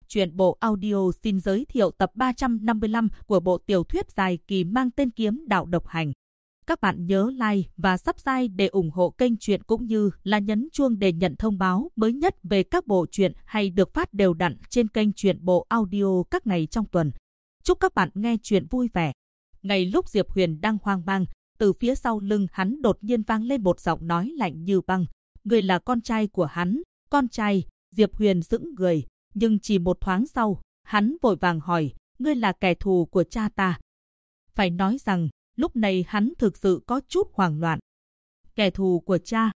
Truyện bộ audio xin giới thiệu tập 355 của bộ tiểu thuyết dài kỳ mang tên Kiếm Đạo Độc Hành. Các bạn nhớ like và subscribe để ủng hộ kênh truyện cũng như là nhấn chuông để nhận thông báo mới nhất về các bộ truyện hay được phát đều đặn trên kênh truyện bộ audio các ngày trong tuần. Chúc các bạn nghe truyện vui vẻ. Ngay lúc Diệp Huyền đang hoang mang, từ phía sau lưng hắn đột nhiên vang lên một giọng nói lạnh như băng. Người là con trai của hắn. Con trai? Diệp Huyền sững người, nhưng chỉ một thoáng sau, hắn vội vàng hỏi, ngươi là kẻ thù của cha ta. Phải nói rằng, lúc này hắn thực sự có chút hoảng loạn. Kẻ thù của cha?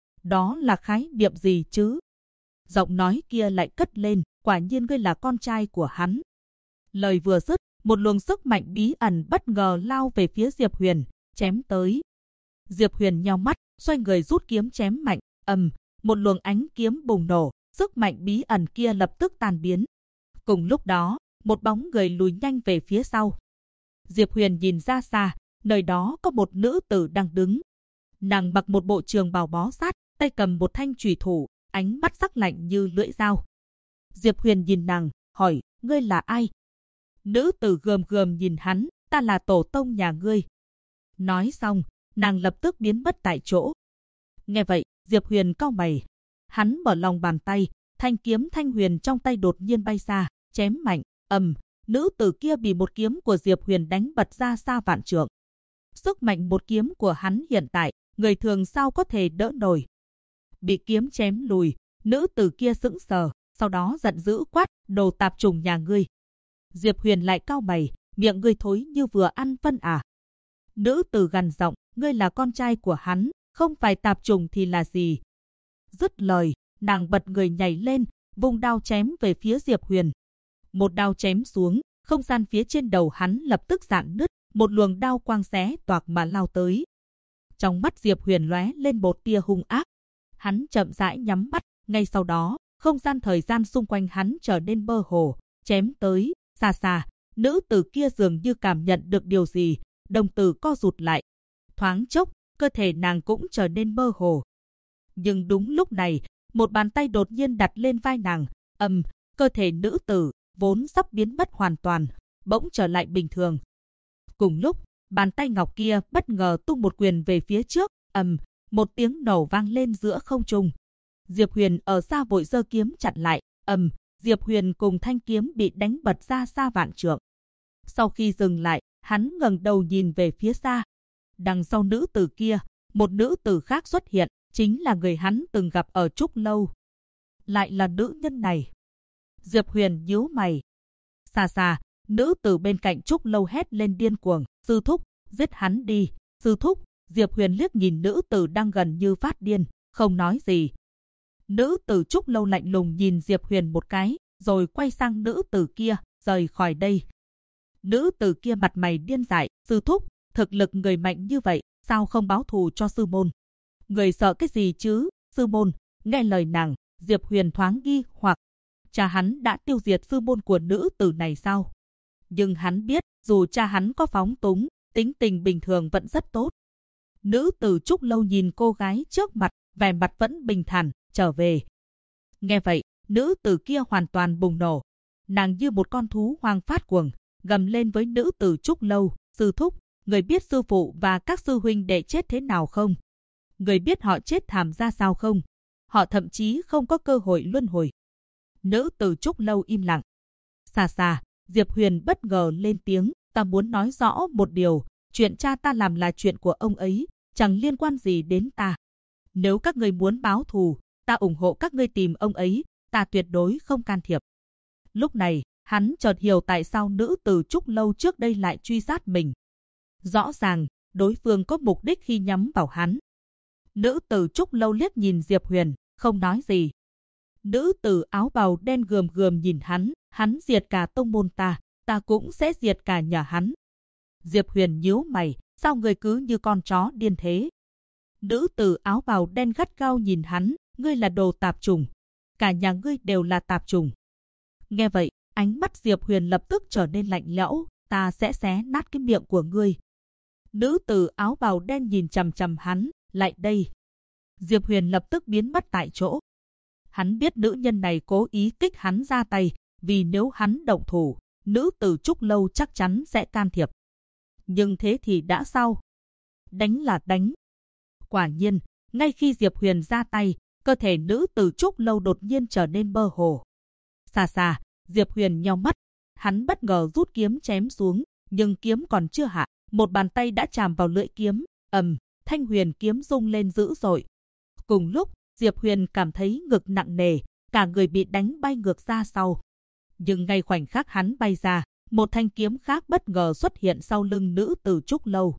Đó là khái niệm gì chứ? Giọng nói kia lại cất lên, quả nhiên ngươi là con trai của hắn. Lời vừa dứt, một luồng sức mạnh bí ẩn bất ngờ lao về phía Diệp Huyền, chém tới. Diệp Huyền nheo mắt, xoay người rút kiếm chém mạnh, một luồng ánh kiếm bùng nổ, sức mạnh bí ẩn kia lập tức tan biến. Cùng lúc đó, một bóng người lùi nhanh về phía sau. Diệp Huyền nhìn ra xa, nơi đó có một nữ tử đang đứng. Nàng mặc một bộ trường bào bó sát, tay cầm một thanh chùy thủ, ánh mắt sắc lạnh như lưỡi dao. Diệp Huyền nhìn nàng, hỏi, ngươi là ai? Nữ tử gườm gườm nhìn hắn, ta là tổ tông nhà ngươi. Nói xong, nàng lập tức biến mất tại chỗ. Nghe vậy, Diệp Huyền cau mày. Hắn mở lòng bàn tay, thanh kiếm thanh huyền trong tay đột nhiên bay ra, chém mạnh, nữ tử kia bị một kiếm của Diệp Huyền đánh bật ra xa vạn trượng. Sức mạnh một kiếm của hắn hiện tại, người thường sao có thể đỡ nổi. Bị kiếm chém lùi, nữ tử kia sững sờ, sau đó giận dữ quát, đồ tạp trùng nhà ngươi. Diệp Huyền lại cau mày, miệng ngươi thối như vừa ăn phân à. Nữ tử gằn giọng, ngươi là con trai của hắn, không phải tạp trùng thì là gì? Dứt lời, nàng bật người nhảy lên, vung đao chém về phía Diệp Huyền. Một đao chém xuống, không gian phía trên đầu hắn lập tức rạn nứt, một luồng đao quang xé toạc mà lao tới. Trong mắt Diệp Huyền lóe lên một tia hung ác. Hắn chậm rãi nhắm mắt, ngay sau đó, không gian thời gian xung quanh hắn trở nên mơ hồ, chém tới, xa xa, nữ tử kia dường như cảm nhận được điều gì, đồng tử co rụt lại. Thoáng chốc, cơ thể nàng cũng trở nên mơ hồ. Nhưng đúng lúc này, một bàn tay đột nhiên đặt lên vai nàng, cơ thể nữ tử, vốn sắp biến mất hoàn toàn, bỗng trở lại bình thường. Cùng lúc, bàn tay ngọc kia bất ngờ tung một quyền về phía trước, một tiếng nổ vang lên giữa không trung. Diệp Huyền ở xa vội giơ kiếm chặn lại, Diệp Huyền cùng thanh kiếm bị đánh bật ra xa vạn trượng. Sau khi dừng lại, hắn ngẩng đầu nhìn về phía xa. Đằng sau nữ tử kia, một nữ tử khác xuất hiện, chính là người hắn từng gặp ở Trúc Lâu. Lại là nữ nhân này. Diệp Huyền nhíu mày. Xa xa, nữ tử bên cạnh Trúc Lâu hét lên điên cuồng, sư thúc, giết hắn đi, sư thúc. Diệp Huyền liếc nhìn nữ tử đang gần như phát điên, không nói gì. Nữ tử Trúc Lâu lạnh lùng nhìn Diệp Huyền một cái, rồi quay sang nữ tử kia, rời khỏi đây. Nữ tử kia mặt mày điên dại, sư thúc, thực lực người mạnh như vậy, sao không báo thù cho sư môn? Người sợ cái gì chứ, sư môn? Nghe lời nàng, Diệp Huyền thoáng nghi hoặc, cha hắn đã tiêu diệt sư môn của nữ tử này sao? Nhưng hắn biết, dù cha hắn có phóng túng, tính tình bình thường vẫn rất tốt. Nữ tử Trúc Lâu nhìn cô gái trước mặt, vẻ mặt vẫn bình thản, trở về. Nghe vậy, nữ tử kia hoàn toàn bùng nổ. Nàng như một con thú hoang phát cuồng, gầm lên với nữ tử Trúc Lâu, sư thúc, người biết sư phụ và các sư huynh đệ chết thế nào không? Người biết họ chết thảm ra sao không? Họ thậm chí không có cơ hội luân hồi. Nữ tử Trúc Lâu im lặng. Xa xa, Diệp Huyền bất ngờ lên tiếng, ta muốn nói rõ một điều, chuyện cha ta làm là chuyện của ông ấy, chẳng liên quan gì đến ta. Nếu các ngươi muốn báo thù, ta ủng hộ các ngươi tìm ông ấy, ta tuyệt đối không can thiệp. Lúc này, hắn chợt hiểu tại sao nữ tử Trúc Lâu trước đây lại truy sát mình. Rõ ràng, đối phương có mục đích khi nhắm vào hắn. Nữ tử Trúc Lâu liếc nhìn Diệp Huyền, không nói gì. Nữ tử áo bào đen gườm gườm nhìn hắn diệt cả tông môn ta cũng sẽ diệt cả nhà hắn. Diệp Huyền nhíu mày, sao người cứ như con chó điên thế? Nữ tử áo bào đen gắt gao nhìn hắn, ngươi là đồ tạp trùng. Cả nhà ngươi đều là tạp trùng. Nghe vậy, ánh mắt Diệp Huyền lập tức trở nên lạnh lẽo, ta sẽ xé nát cái miệng của ngươi. Nữ tử áo bào đen nhìn chằm chằm hắn, lại đây. Diệp Huyền lập tức biến mất tại chỗ. Hắn biết nữ nhân này cố ý kích hắn ra tay, vì nếu hắn động thủ, nữ tử Trúc Lâu chắc chắn sẽ can thiệp. Nhưng thế thì đã sao? Đánh là đánh. Quả nhiên, ngay khi Diệp Huyền ra tay, cơ thể nữ tử Trúc Lâu đột nhiên trở nên mơ hồ. Xa xa, Diệp Huyền nheo mắt, hắn bất ngờ rút kiếm chém xuống, nhưng kiếm còn chưa hạ, một bàn tay đã chạm vào lưỡi kiếm, thanh huyền kiếm rung lên dữ dội. Cùng lúc, Diệp Huyền cảm thấy ngực nặng nề, cả người bị đánh bay ngược ra sau. Nhưng ngay khoảnh khắc hắn bay ra, một thanh kiếm khác bất ngờ xuất hiện sau lưng nữ tử Trúc Lâu.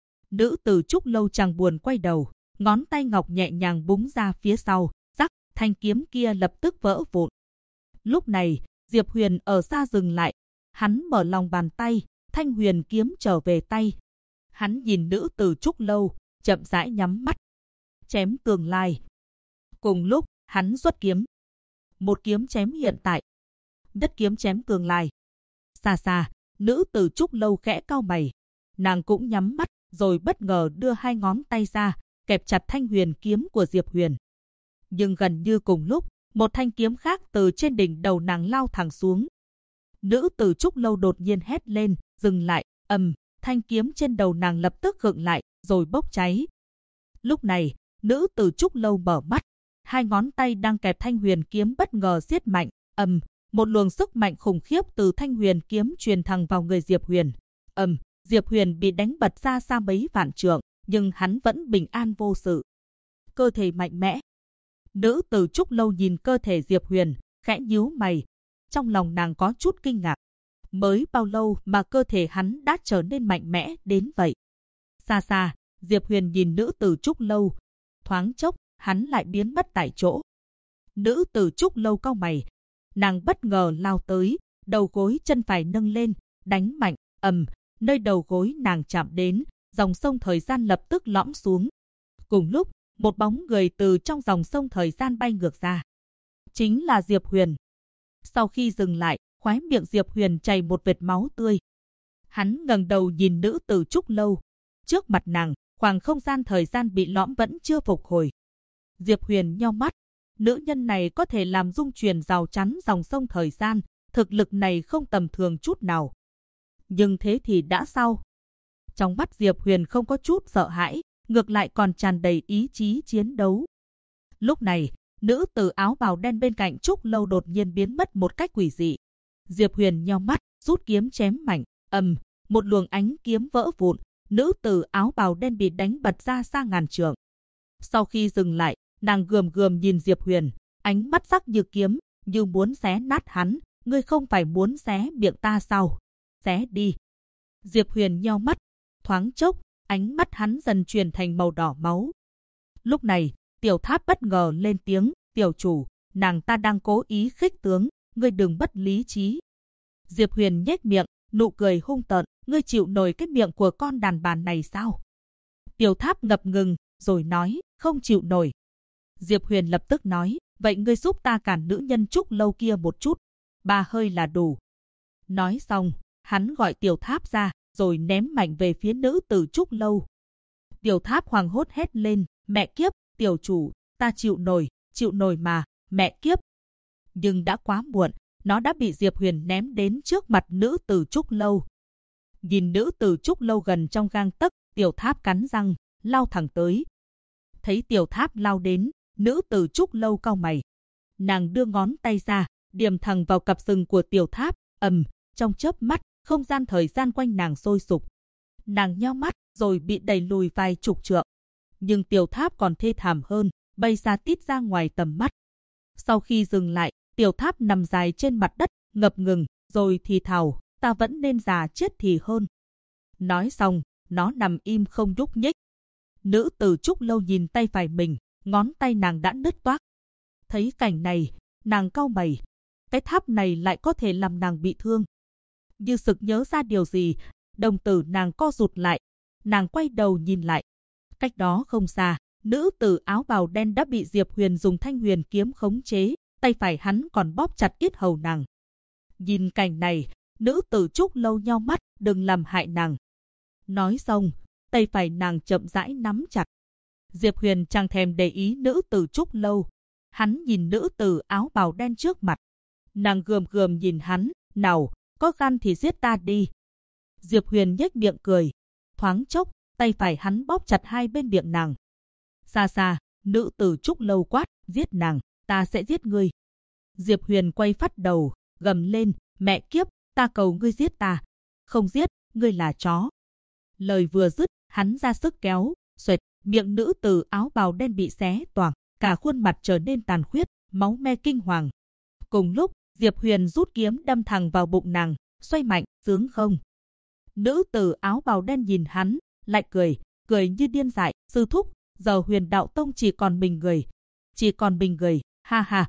Nữ tử Trúc Lâu chẳng buồn quay đầu, ngón tay ngọc nhẹ nhàng búng ra phía sau, rắc, thanh kiếm kia lập tức vỡ vụn. Lúc này, Diệp Huyền ở xa dừng lại, hắn mở lòng bàn tay, thanh huyền kiếm trở về tay. Hắn nhìn nữ tử Trúc Lâu, chậm rãi nhắm mắt. Chém tương lai. Cùng lúc, hắn xuất kiếm. Một kiếm chém hiện tại. Đất kiếm chém tương lai. Xa xa, nữ tử Trúc Lâu khẽ cau mày. Nàng cũng nhắm mắt, rồi bất ngờ đưa hai ngón tay ra, kẹp chặt thanh huyền kiếm của Diệp Huyền. Nhưng gần như cùng lúc, một thanh kiếm khác từ trên đỉnh đầu nàng lao thẳng xuống. Nữ tử Trúc Lâu đột nhiên hét lên, dừng lại, thanh kiếm trên đầu nàng lập tức khựng lại, rồi bốc cháy. Lúc này, nữ tử Trúc Lâu mở mắt, hai ngón tay đang kẹp thanh huyền kiếm bất ngờ siết mạnh, một luồng sức mạnh khủng khiếp từ thanh huyền kiếm truyền thẳng vào người Diệp Huyền. Diệp Huyền bị đánh bật ra xa mấy vạn trượng, nhưng hắn vẫn bình an vô sự. Cơ thể mạnh mẽ. Nữ tử Trúc Lâu nhìn cơ thể Diệp Huyền, khẽ nhíu mày. Trong lòng nàng có chút kinh ngạc. Mới bao lâu mà cơ thể hắn đã trở nên mạnh mẽ đến vậy? Xa xa, Diệp Huyền nhìn nữ tử Trúc Lâu. Thoáng chốc, hắn lại biến mất tại chỗ. Nữ tử Trúc Lâu cau mày. Nàng bất ngờ lao tới, đầu gối chân phải nâng lên, đánh mạnh, nơi đầu gối nàng chạm đến, dòng sông thời gian lập tức lõm xuống. Cùng lúc, một bóng người từ trong dòng sông thời gian bay ngược ra. Chính là Diệp Huyền. Sau khi dừng lại, khóe miệng Diệp Huyền chảy một vệt máu tươi. Hắn ngẩng đầu nhìn nữ tử Trúc Lâu. Trước mặt nàng, khoảng không gian thời gian bị lõm vẫn chưa phục hồi. Diệp Huyền nheo mắt. Nữ nhân này có thể làm dung chuyển rào chắn dòng sông thời gian, thực lực này không tầm thường chút nào. Nhưng thế thì đã sao? Trong mắt Diệp Huyền không có chút sợ hãi, ngược lại còn tràn đầy ý chí chiến đấu. Lúc này, nữ tử áo bào đen bên cạnh Trúc Lâu đột nhiên biến mất một cách quỷ dị. Diệp Huyền nheo mắt, rút kiếm chém mạnh, một luồng ánh kiếm vỡ vụn, nữ tử áo bào đen bị đánh bật ra xa ngàn trượng. Sau khi dừng lại, nàng gườm gườm nhìn Diệp Huyền, ánh mắt sắc như kiếm, như muốn xé nát hắn. Ngươi không phải muốn xé miệng ta sao? Xé đi. Diệp Huyền nheo mắt, thoáng chốc, ánh mắt hắn dần chuyển thành màu đỏ máu. Lúc này, Tiểu Tháp bất ngờ lên tiếng, tiểu chủ, nàng ta đang cố ý khích tướng, ngươi đừng bất lý trí. Diệp Huyền nhếch miệng, nụ cười hung tợn, ngươi chịu nổi cái miệng của con đàn bà này sao? Tiểu Tháp ngập ngừng, rồi nói, không chịu nổi. Diệp Huyền lập tức nói, vậy ngươi giúp ta cản nữ nhân Trúc Lâu kia một chút, 3 hơi là đủ. Nói xong, hắn gọi Tiểu Tháp ra, rồi ném mạnh về phía nữ tử Trúc Lâu. Tiểu Tháp hoảng hốt hét lên, mẹ kiếp, tiểu chủ, ta chịu nổi mà, mẹ kiếp. Nhưng đã quá muộn, nó đã bị Diệp Huyền ném đến trước mặt nữ tử Trúc Lâu. Nhìn nữ tử Trúc Lâu gần trong gang tấc, Tiểu Tháp cắn răng, lao thẳng tới. Thấy Tiểu Tháp lao đến, nữ tử Trúc Lâu cau mày. Nàng đưa ngón tay ra, điểm thẳng vào cặp sừng của Tiểu Tháp, trong chớp mắt, không gian thời gian quanh nàng sôi sục. Nàng nheo mắt, rồi bị đẩy lùi vài chục trượng. Nhưng Tiểu Tháp còn thê thảm hơn, bay ra tít ra ngoài tầm mắt. Sau khi dừng lại, Tiểu Tháp nằm dài trên mặt đất, ngập ngừng, rồi thì thào, ta vẫn nên già chết thì hơn. Nói xong, nó nằm im không nhúc nhích. Nữ tử Trúc Lâu nhìn tay phải mình, ngón tay nàng đã nứt toác. Thấy cảnh này, nàng cau mày. Cái tháp này lại có thể làm nàng bị thương. Như sực nhớ ra điều gì, đồng tử nàng co rụt lại. Nàng quay đầu nhìn lại. Cách đó không xa, nữ tử áo bào đen đã bị Diệp Huyền dùng thanh huyền kiếm khống chế, tay phải hắn còn bóp chặt yết hầu nàng. Nhìn cảnh này, nữ tử Trúc Lâu nheo mắt, đừng làm hại nàng. Nói xong, tay phải nàng chậm rãi nắm chặt. Diệp Huyền chẳng thèm để ý nữ tử Trúc Lâu. Hắn nhìn nữ tử áo bào đen trước mặt. Nàng gườm gườm nhìn hắn, nào, có gan thì giết ta đi. Diệp Huyền nhếch miệng cười. Thoáng chốc, tay phải hắn bóp chặt hai bên miệng nàng. Xa xa, nữ tử Trúc Lâu quát, giết nàng, ta sẽ giết ngươi. Diệp Huyền quay phát đầu, gầm lên, mẹ kiếp, ta cầu ngươi giết ta. Không giết, ngươi là chó. Lời vừa dứt, hắn ra sức kéo, xoẹt, miệng nữ tử áo bào đen bị xé toạc, cả khuôn mặt trở nên tàn khuyết, máu me kinh hoàng. Cùng lúc, Diệp Huyền rút kiếm đâm thẳng vào bụng nàng, xoay mạnh, sướng không. Nữ tử áo bào đen nhìn hắn, lại cười, cười như điên dại, sư thúc, giờ Huyền Đạo Tông chỉ còn mình người. Chỉ còn mình người, ha ha.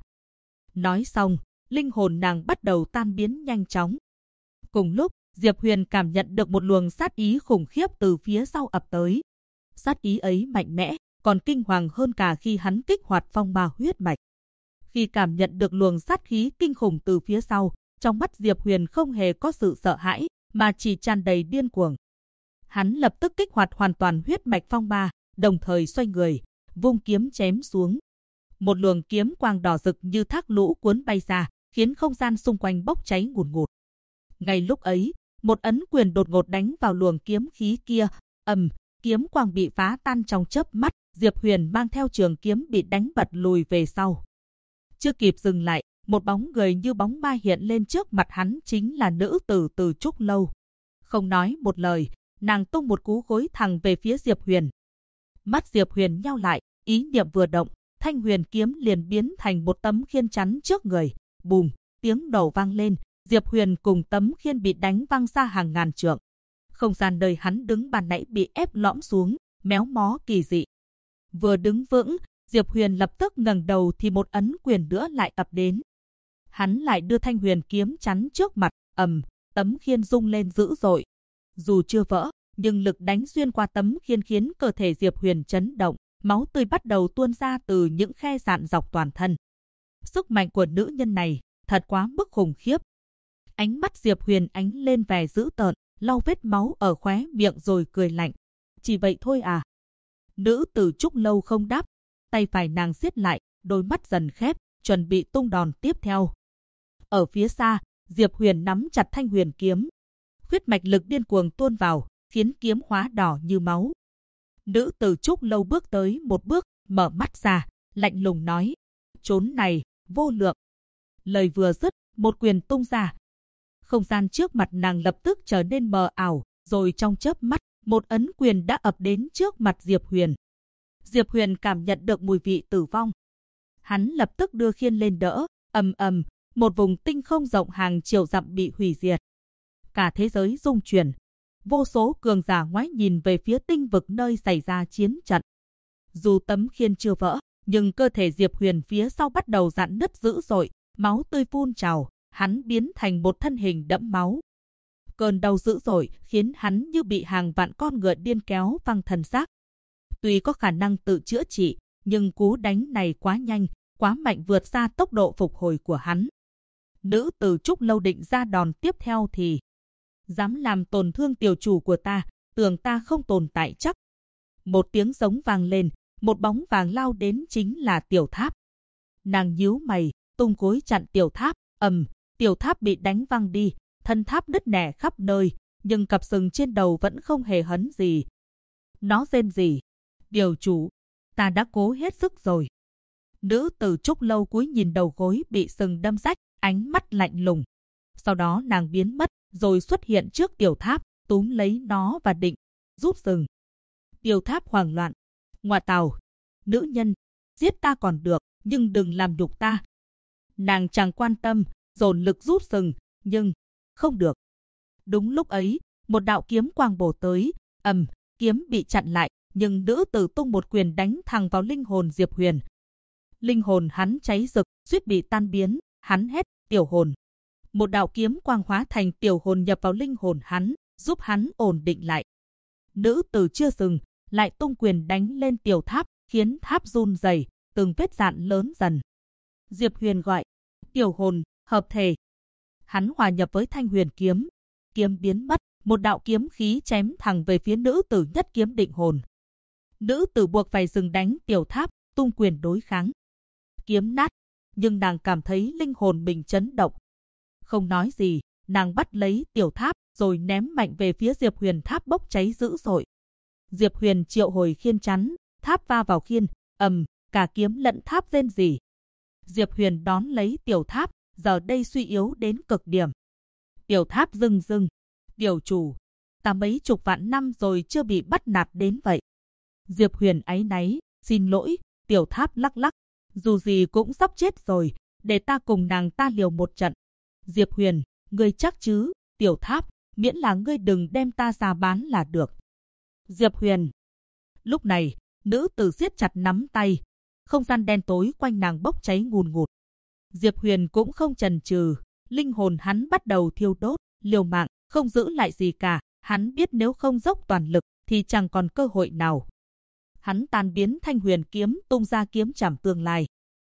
Nói xong, linh hồn nàng bắt đầu tan biến nhanh chóng. Cùng lúc, Diệp Huyền cảm nhận được một luồng sát ý khủng khiếp từ phía sau ập tới. Sát ý ấy mạnh mẽ, còn kinh hoàng hơn cả khi hắn kích hoạt phong ma huyết mạch. Khi cảm nhận được luồng sát khí kinh khủng từ phía sau, trong mắt Diệp Huyền không hề có sự sợ hãi, mà chỉ tràn đầy điên cuồng. Hắn lập tức kích hoạt hoàn toàn huyết mạch phong ma, đồng thời xoay người, vung kiếm chém xuống. Một luồng kiếm quang đỏ rực như thác lũ cuốn bay ra, khiến không gian xung quanh bốc cháy ngùn ngụt. Ngay lúc ấy, một ấn quyền đột ngột đánh vào luồng kiếm khí kia, kiếm quang bị phá tan trong chớp mắt, Diệp Huyền mang theo trường kiếm bị đánh bật lùi về sau. Chưa kịp dừng lại, một bóng người như bóng ma hiện lên trước mặt hắn, chính là nữ tử từ Trúc Lâu. Không nói một lời, nàng tung một cú gối thẳng về phía Diệp Huyền. Mắt Diệp Huyền nheo lại, ý niệm vừa động, thanh huyền kiếm liền biến thành một tấm khiên chắn trước người. Bùm, tiếng nổ vang lên, Diệp Huyền cùng tấm khiên bị đánh văng xa hàng ngàn trượng. Không gian nơi hắn đứng ban nãy bị ép lõm xuống, méo mó kỳ dị. Vừa đứng vững, Diệp Huyền lập tức ngẩng đầu thì một ấn quyền nữa lại ập đến. Hắn lại đưa thanh huyền kiếm chắn trước mặt, tấm khiên rung lên dữ dội. Dù chưa vỡ, nhưng lực đánh xuyên qua tấm khiên khiến cơ thể Diệp Huyền chấn động, máu tươi bắt đầu tuôn ra từ những khe rạn dọc toàn thân. Sức mạnh của nữ nhân này thật quá mức khủng khiếp. Ánh mắt Diệp Huyền ánh lên vẻ dữ tợn, lau vết máu ở khóe miệng rồi cười lạnh. Chỉ vậy thôi à? Nữ tử Trúc Lâu không đáp, tay phải nàng siết lại, đôi mắt dần khép, chuẩn bị tung đòn tiếp theo. Ở phía xa, Diệp Huyền nắm chặt thanh huyền kiếm. Huyết mạch lực điên cuồng tuôn vào, khiến kiếm hóa đỏ như máu. Nữ tử Trúc Lâu bước tới một bước, mở mắt ra, lạnh lùng nói, trốn này, vô lượng. Lời vừa dứt, một quyền tung ra. Không gian trước mặt nàng lập tức trở nên mờ ảo, rồi trong chớp mắt, một ấn quyền đã ập đến trước mặt Diệp Huyền. Diệp Huyền cảm nhận được mùi vị tử vong. Hắn lập tức đưa khiên lên đỡ, một vùng tinh không rộng hàng triệu dặm bị hủy diệt. Cả thế giới rung chuyển. Vô số cường giả ngoái nhìn về phía tinh vực nơi xảy ra chiến trận. Dù tấm khiên chưa vỡ, nhưng cơ thể Diệp Huyền phía sau bắt đầu rạn nứt dữ dội, máu tươi phun trào, hắn biến thành một thân hình đẫm máu. Cơn đau dữ dội khiến hắn như bị hàng vạn con ngựa điên kéo văng thân xác. Tuy có khả năng tự chữa trị, nhưng cú đánh này quá nhanh, quá mạnh vượt xa tốc độ phục hồi của hắn. Nữ tử Trúc Lâu định ra đòn tiếp theo thì dám làm tổn thương tiểu chủ của ta, tưởng ta không tồn tại chắc. Một tiếng giống vang lên, một bóng vàng lao đến, chính là Tiểu Tháp. Nàng nhíu mày, tung gối chặn Tiểu Tháp, Tiểu Tháp bị đánh văng đi, thân tháp nứt nẻ khắp nơi, nhưng cặp sừng trên đầu vẫn không hề hấn gì. Nó rên rỉ, điều chủ, ta đã cố hết sức rồi. Nữ tử Trúc Lâu cúi nhìn đầu gối bị sừng đâm rách, ánh mắt lạnh lùng. Sau đó nàng biến mất, rồi xuất hiện trước Tiểu Tháp, túm lấy nó và định rút sừng. Tiểu Tháp hoảng loạn. Ngoa tào, nữ nhân, giết ta còn được, nhưng đừng làm nhục ta. Nàng chẳng quan tâm, dồn lực rút sừng, nhưng không được. Đúng lúc ấy, một đạo kiếm quang bổ tới, kiếm bị chặn lại, nhưng nữ tử tung một quyền đánh thẳng vào linh hồn Diệp Huyền. Linh hồn hắn cháy rực, suýt bị tan biến, hắn hét, tiểu hồn. Một đạo kiếm quang hóa thành tiểu hồn nhập vào linh hồn hắn, giúp hắn ổn định lại. Nữ tử chưa dừng, lại tung quyền đánh lên Tiểu Tháp, khiến tháp run rẩy, từng vết rạn lớn dần. Diệp Huyền gọi, tiểu hồn, hợp thể. Hắn hòa nhập với thanh huyền kiếm. Kiếm biến mất, một đạo kiếm khí chém thẳng về phía nữ tử nhất kiếm định hồn. Nữ tử buộc phải dừng đánh Tiểu Tháp, tung quyền đối kháng. Kiếm nát, nhưng nàng cảm thấy linh hồn mình chấn động. Không nói gì, nàng bắt lấy tiểu tháp rồi ném mạnh về phía Diệp Huyền. Tháp bốc cháy dữ dội. Diệp Huyền triệu hồi khiên chắn, tháp va vào khiên, cả kiếm lẫn tháp rên rỉ. Diệp Huyền đón lấy tiểu tháp, giờ đây suy yếu đến cực điểm. Tiểu tháp rưng rưng, tiểu chủ, ta mấy chục vạn năm rồi chưa bị bắt nạt đến vậy. Diệp Huyền áy náy, xin lỗi. Tiểu tháp lắc lắc, dù gì cũng sắp chết rồi, để ta cùng nàng ta liều một trận. Diệp Huyền, ngươi chắc chứ? Tiểu tháp, miễn là ngươi đừng đem ta ra bán là được. Diệp Huyền. Lúc này, nữ tử siết chặt nắm tay, không gian đen tối quanh nàng bốc cháy ngùn ngụt. Diệp Huyền cũng không chần chừ, linh hồn hắn bắt đầu thiêu đốt, liều mạng, không giữ lại gì cả. Hắn biết nếu không dốc toàn lực thì chẳng còn cơ hội nào. Hắn tan biến thanh huyền kiếm, tung ra kiếm chảm tương lai.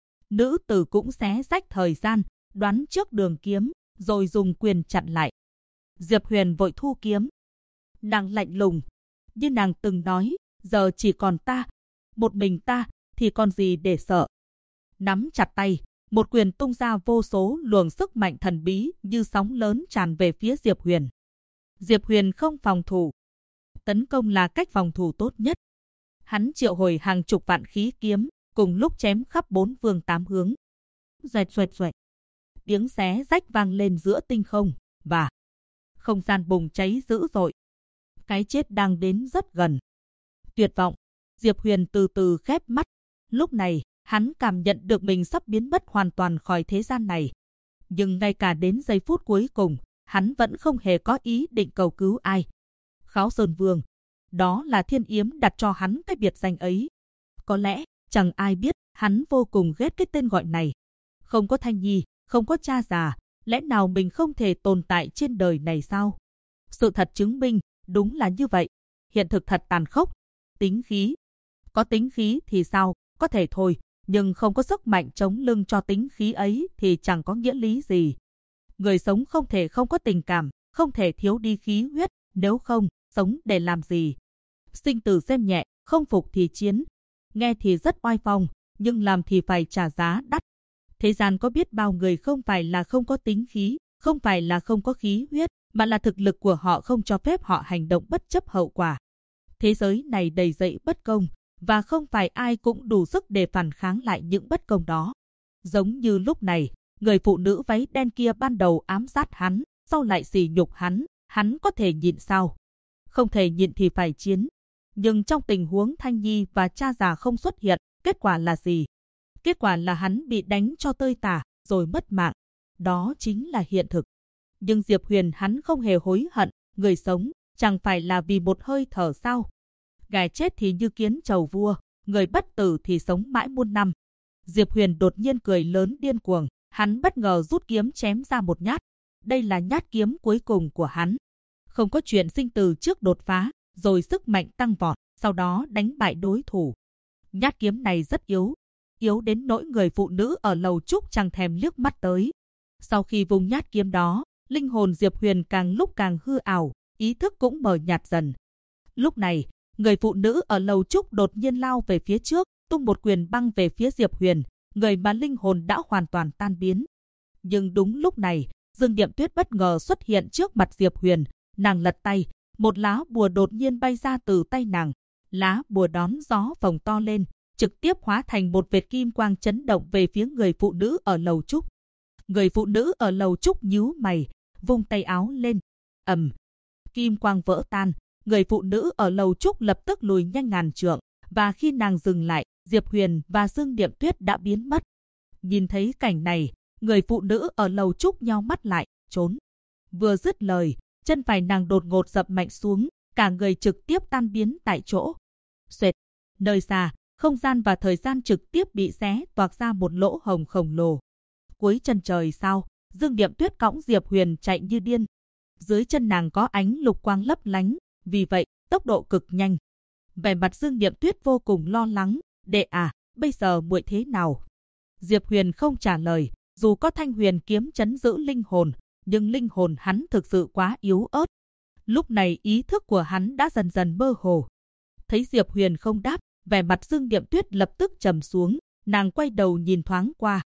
Nữ tử cũng xé rách thời gian, đoán trước đường kiếm, rồi dùng quyền chặn lại. Diệp Huyền vội thu kiếm. Nàng lạnh lùng, như nàng từng nói, giờ chỉ còn ta, một mình ta, thì còn gì để sợ. Nắm chặt tay, một quyền tung ra, vô số luồng sức mạnh thần bí như sóng lớn tràn về phía Diệp Huyền. Diệp Huyền không phòng thủ. Tấn công là cách phòng thủ tốt nhất. Hắn triệu hồi hàng chục vạn khí kiếm, cùng lúc chém khắp bốn phương tám hướng. Xoẹt xoẹt xoẹt. Tiếng xé rách vang lên giữa tinh không, và không gian bùng cháy dữ dội. Cái chết đang đến rất gần. Tuyệt vọng, Diệp Huyền từ từ khép mắt. Lúc này, hắn cảm nhận được mình sắp biến mất hoàn toàn khỏi thế gian này. Nhưng ngay cả đến giây phút cuối cùng, hắn vẫn không hề có ý định cầu cứu ai. Kháo Sơn Vương. Đó là Thiên Yếm đặt cho hắn cái biệt danh ấy. Có lẽ, chẳng ai biết, hắn vô cùng ghét cái tên gọi này. Không có Thanh Nhi, không có cha già, lẽ nào mình không thể tồn tại trên đời này sao? Sự thật chứng minh, đúng là như vậy. Hiện thực thật tàn khốc. Tính khí. Có tính khí thì sao, có thể thôi, nhưng không có sức mạnh chống lưng cho tính khí ấy thì chẳng có nghĩa lý gì. Người sống không thể không có tình cảm, không thể thiếu đi khí huyết, nếu không, sống để làm gì? Sinh tử xem nhẹ, không phục thì chiến. Nghe thì rất oai phong, nhưng làm thì phải trả giá đắt. Thế gian có biết bao người không phải là không có tính khí, không phải là không có khí huyết, mà là thực lực của họ không cho phép họ hành động bất chấp hậu quả. Thế giới này đầy dẫy bất công, và không phải ai cũng đủ sức để phản kháng lại những bất công đó. Giống như lúc này, người phụ nữ váy đen kia ban đầu ám sát hắn, sau lại sỉ nhục hắn có thể nhịn sao? Không thể nhịn thì phải chiến. Nhưng trong tình huống Thanh Nhi và cha già không xuất hiện, kết quả là gì? Kết quả là hắn bị đánh cho tơi tả, rồi mất mạng. Đó chính là hiện thực. Nhưng Diệp Huyền hắn không hề hối hận, người sống, chẳng phải là vì một hơi thở sao? Gà chết thì như kiến trầu vua, người bất tử thì sống mãi muôn năm. Diệp Huyền đột nhiên cười lớn điên cuồng, hắn bất ngờ rút kiếm chém ra một nhát. Đây là nhát kiếm cuối cùng của hắn. Không có chuyện sinh tử trước đột phá, rồi sức mạnh tăng vọt, sau đó đánh bại đối thủ. Nhát kiếm này rất yếu, yếu đến nỗi người phụ nữ ở lầu trúc chẳng thèm liếc mắt tới. Sau khi vùng nhát kiếm đó, linh hồn Diệp Huyền càng lúc càng hư ảo, ý thức cũng mờ nhạt dần. Lúc này, người phụ nữ ở lầu trúc đột nhiên lao về phía trước, tung một quyền băng về phía Diệp Huyền, người mà linh hồn đã hoàn toàn tan biến. Nhưng đúng lúc này, Dương Điệm Tuyết bất ngờ xuất hiện trước mặt Diệp Huyền, nàng lật tay, một lá bùa đột nhiên bay ra từ tay nàng. Lá bùa đón gió phồng to lên, trực tiếp hóa thành một vệt kim quang chấn động về phía người phụ nữ ở lầu trúc. Người phụ nữ ở lầu trúc nhíu mày, vung tay áo lên. Kim quang vỡ tan, người phụ nữ ở lầu trúc lập tức lùi nhanh ngàn trượng, và khi nàng dừng lại, Diệp Huyền và Dương Điệm Tuyết đã biến mất. Nhìn thấy cảnh này, người phụ nữ ở lầu trúc nheo mắt lại, trốn. Vừa dứt lời, chân phải nàng đột ngột dập mạnh xuống, cả người trực tiếp tan biến tại chỗ. Xoẹt, nơi xa, không gian và thời gian trực tiếp bị xé toạc ra một lỗ hồng khổng lồ. Cuối chân trời sao, Dương Điệm Tuyết cõng Diệp Huyền chạy như điên. Dưới chân nàng có ánh lục quang lấp lánh, vì vậy, tốc độ cực nhanh. Vẻ mặt Dương Điệm Tuyết vô cùng lo lắng, đệ à, bây giờ muội thế nào? Diệp Huyền không trả lời, dù có thanh huyền kiếm trấn giữ linh hồn, nhưng linh hồn hắn thực sự quá yếu ớt. Lúc này ý thức của hắn đã dần dần mơ hồ. Thấy Diệp Huyền không đáp, vẻ mặt Dương Điệm Tuyết lập tức trầm xuống, nàng quay đầu nhìn thoáng qua,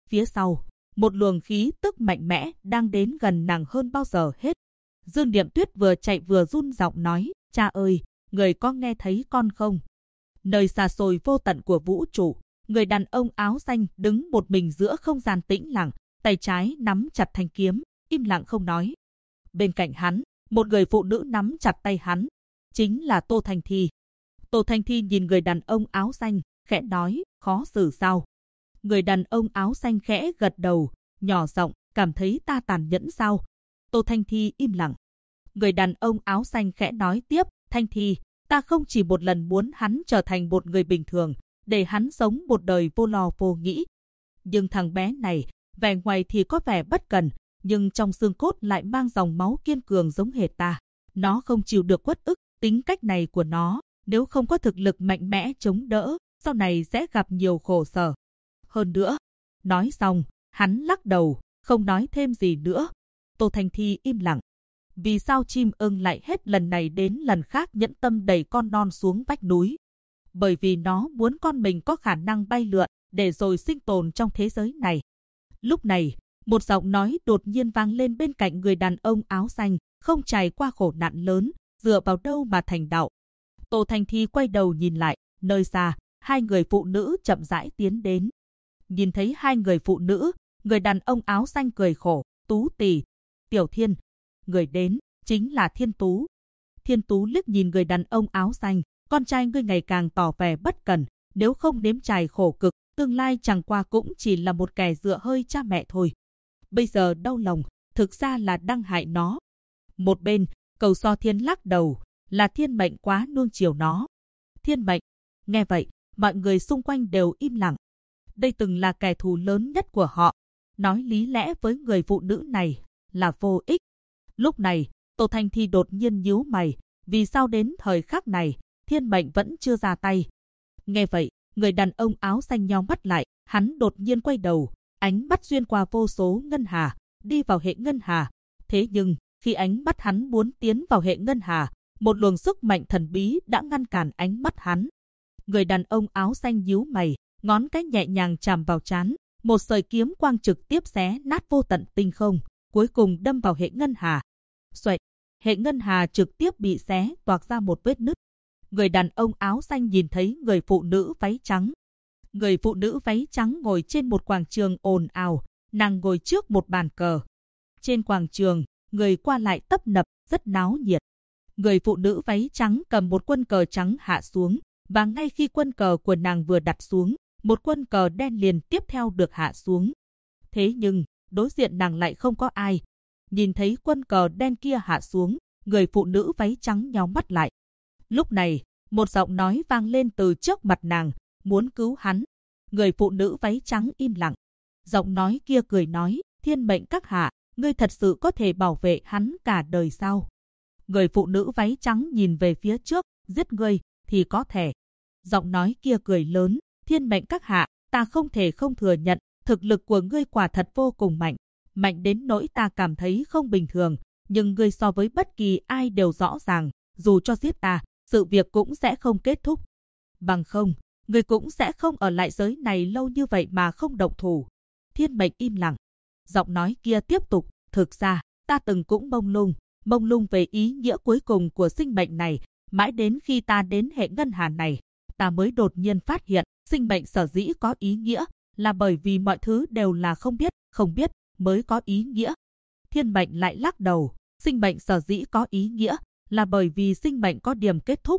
Phía sau, một luồng khí tức mạnh mẽ đang đến gần nàng hơn bao giờ hết. Dương Điệm Tuyết vừa chạy vừa run giọng nói, cha ơi, người có nghe thấy con không? Nơi xa xôi vô tận của vũ trụ, người đàn ông áo xanh đứng một mình giữa không gian tĩnh lặng, tay trái nắm chặt thanh kiếm, im lặng không nói. Bên cạnh hắn, một người phụ nữ nắm chặt tay hắn, chính là Tô Thanh Thi. Tô Thanh Thi nhìn người đàn ông áo xanh, khẽ nói, khó xử sao? Người đàn ông áo xanh khẽ gật đầu, nhỏ giọng, cảm thấy ta tàn nhẫn sao? Tô Thanh Thi im lặng. Người đàn ông áo xanh khẽ nói tiếp, Thanh Thi, ta không chỉ một lần muốn hắn trở thành một người bình thường, để hắn sống một đời vô lo vô nghĩ. Nhưng thằng bé này, vẻ ngoài thì có vẻ bất cần, nhưng trong xương cốt lại mang dòng máu kiên cường giống hệt ta. Nó không chịu được uất ức, tính cách này của nó, nếu không có thực lực mạnh mẽ chống đỡ, sau này sẽ gặp nhiều khổ sở. Hơn nữa, nói xong, hắn lắc đầu, không nói thêm gì nữa. Tô Thanh Thi im lặng. Vì sao chim ưng lại hết lần này đến lần khác nhẫn tâm đẩy con non xuống vách núi? Bởi vì nó muốn con mình có khả năng bay lượn, để rồi sinh tồn trong thế giới này. Lúc này, một giọng nói đột nhiên vang lên bên cạnh người đàn ông áo xanh, không trải qua khổ nạn lớn, dựa vào đâu mà thành đạo. Tô Thanh Thi quay đầu nhìn lại, nơi xa, hai người phụ nữ chậm rãi tiến đến. Nhìn thấy hai người phụ nữ, người đàn ông áo xanh cười khổ, Tú Tỷ, Tiểu Thiên. Người đến, chính là Thiên Tú. Thiên Tú liếc nhìn người đàn ông áo xanh, con trai ngươi ngày càng tỏ vẻ bất cần, nếu không nếm trải khổ cực, tương lai chẳng qua cũng chỉ là một kẻ dựa hơi cha mẹ thôi. Bây giờ đau lòng, thực ra là đang hại nó. Một bên, Cầu So Thiên lắc đầu, là thiên mệnh quá nuông chiều nó. Thiên mệnh, nghe vậy, mọi người xung quanh đều im lặng. Đây từng là kẻ thù lớn nhất của họ. Nói lý lẽ với người phụ nữ này là vô ích. Lúc này, Tô Thanh Thi đột nhiên nhíu mày, vì sao đến thời khắc này, thiên mệnh vẫn chưa ra tay. Nghe vậy, người đàn ông áo xanh nheo mắt lại, hắn đột nhiên quay đầu, ánh mắt xuyên qua vô số ngân hà, đi vào hệ ngân hà. Thế nhưng, khi ánh mắt hắn muốn tiến vào hệ ngân hà, một luồng sức mạnh thần bí đã ngăn cản ánh mắt hắn. Người đàn ông áo xanh nhíu mày, ngón cái nhẹ nhàng chạm vào trán, một sợi kiếm quang trực tiếp xé nát vô tận tinh không, cuối cùng đâm vào hệ ngân hà. Xoẹt, hệ ngân hà trực tiếp bị xé toạc ra một vết nứt. Người đàn ông áo xanh nhìn thấy người phụ nữ váy trắng. Người phụ nữ váy trắng ngồi trên một quảng trường ồn ào, nàng ngồi trước một bàn cờ. Trên quảng trường, người qua lại tấp nập, rất náo nhiệt. Người phụ nữ váy trắng cầm một quân cờ trắng hạ xuống, và ngay khi quân cờ của nàng vừa đặt xuống, một quân cờ đen liền tiếp theo được hạ xuống. Thế nhưng, đối diện nàng lại không có ai. Nhìn thấy quân cờ đen kia hạ xuống, người phụ nữ váy trắng nhíu mắt lại. Lúc này, một giọng nói vang lên từ trước mặt nàng, muốn cứu hắn. Người phụ nữ váy trắng im lặng. Giọng nói kia cười nói, thiên mệnh các hạ, ngươi thật sự có thể bảo vệ hắn cả đời sao? Người phụ nữ váy trắng nhìn về phía trước, giết ngươi, thì có thể. Giọng nói kia cười lớn, thiên mệnh các hạ, ta không thể không thừa nhận, thực lực của ngươi quả thật vô cùng mạnh. Mạnh đến nỗi ta cảm thấy không bình thường, nhưng ngươi so với bất kỳ ai đều rõ ràng, dù cho giết ta, sự việc cũng sẽ không kết thúc. Bằng không, ngươi cũng sẽ không ở lại giới này lâu như vậy mà không động thủ. Thiên mệnh im lặng. Giọng nói kia tiếp tục, thực ra, ta từng cũng mông lung về ý nghĩa cuối cùng của sinh mệnh này, mãi đến khi ta đến hệ ngân hà này, ta mới đột nhiên phát hiện, sinh mệnh sở dĩ có ý nghĩa, là bởi vì mọi thứ đều là không biết, mới có ý nghĩa. Thiên mệnh lại lắc đầu, sinh mệnh sở dĩ có ý nghĩa, là bởi vì sinh mệnh có điểm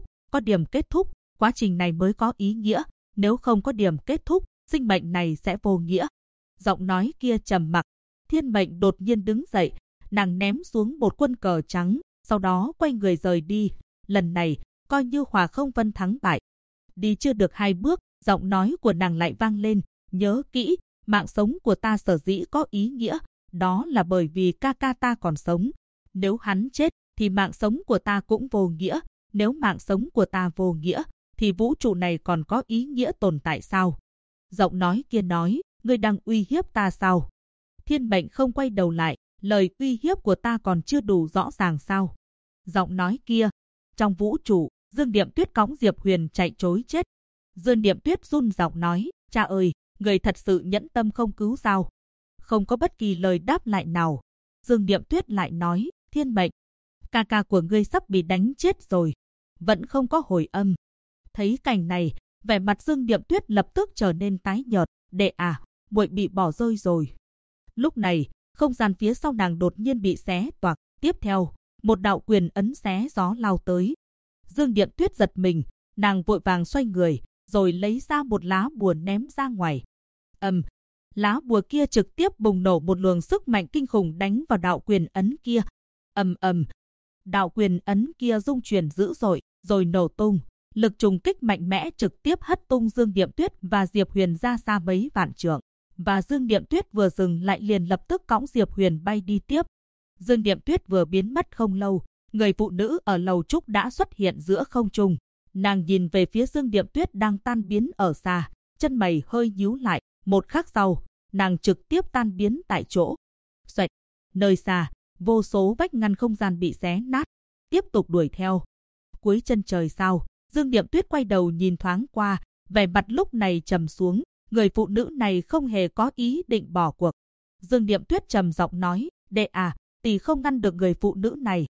kết thúc, quá trình này mới có ý nghĩa, nếu không có điểm kết thúc, sinh mệnh này sẽ vô nghĩa. Giọng nói kia trầm mặc, thiên mệnh đột nhiên đứng dậy, nàng ném xuống một quân cờ trắng, sau đó quay người rời đi. Lần này, coi như hòa không phân thắng bại. Đi chưa được 2 bước, giọng nói của nàng lại vang lên, nhớ kỹ, mạng sống của ta sở dĩ có ý nghĩa, đó là bởi vì ca ca ta còn sống. Nếu hắn chết, thì mạng sống của ta cũng vô nghĩa. Nếu mạng sống của ta vô nghĩa, thì vũ trụ này còn có ý nghĩa tồn tại sao? Giọng nói kia nói, ngươi đang uy hiếp ta sao? Thiên mệnh không quay đầu lại, lời uy hiếp của ta còn chưa đủ rõ ràng sao? Giọng nói kia, trong vũ trụ, Dương Điệm Tuyết cõng Diệp Huyền chạy trối chết. Dương Điệm Tuyết run giọng nói, cha ơi, người thật sự nhẫn tâm không cứu sao? Không có bất kỳ lời đáp lại nào. Dương Niệm Tuyết lại nói, Thiên Mệnh, ca ca của ngươi sắp bị đánh chết rồi. Vẫn không có hồi âm. Thấy cảnh này, vẻ mặt Dương Niệm Tuyết lập tức trở nên tái nhợt. Đệ à, muội bị bỏ rơi rồi. Lúc này, không gian phía sau nàng đột nhiên bị xé toạc. Tiếp theo, một đạo quyền ấn xé gió lao tới. Dương Niệm Tuyết giật mình, nàng vội vàng xoay người, rồi lấy ra một lá bùa ném ra ngoài. Lá bùa kia trực tiếp bùng nổ một luồng sức mạnh kinh khủng đánh vào đạo quyền ấn kia. Đạo quyền ấn kia rung chuyển dữ dội, rồi nổ tung. Lực trùng kích mạnh mẽ trực tiếp hất tung Dương Niệm Tuyết và Diệp Huyền ra xa mấy vạn trượng. Và Dương Niệm Tuyết vừa dừng lại liền lập tức cõng Diệp Huyền bay đi tiếp. Dương Niệm Tuyết vừa biến mất không lâu, người phụ nữ ở lầu trúc đã xuất hiện giữa không trung. Nàng nhìn về phía Dương Niệm Tuyết đang tan biến ở xa, chân mày hơi nhíu lại. Một khắc sau, nàng trực tiếp tan biến tại chỗ. Xoẹt, nơi xa, vô số vách ngăn không gian bị xé nát. Tiếp tục đuổi theo. Cuối chân trời sao, Dương Niệm Tuyết quay đầu nhìn thoáng qua, vẻ mặt lúc này trầm xuống. Người phụ nữ này không hề có ý định bỏ cuộc. Dương Niệm Tuyết trầm giọng nói, đệ à, tỷ không ngăn được người phụ nữ này,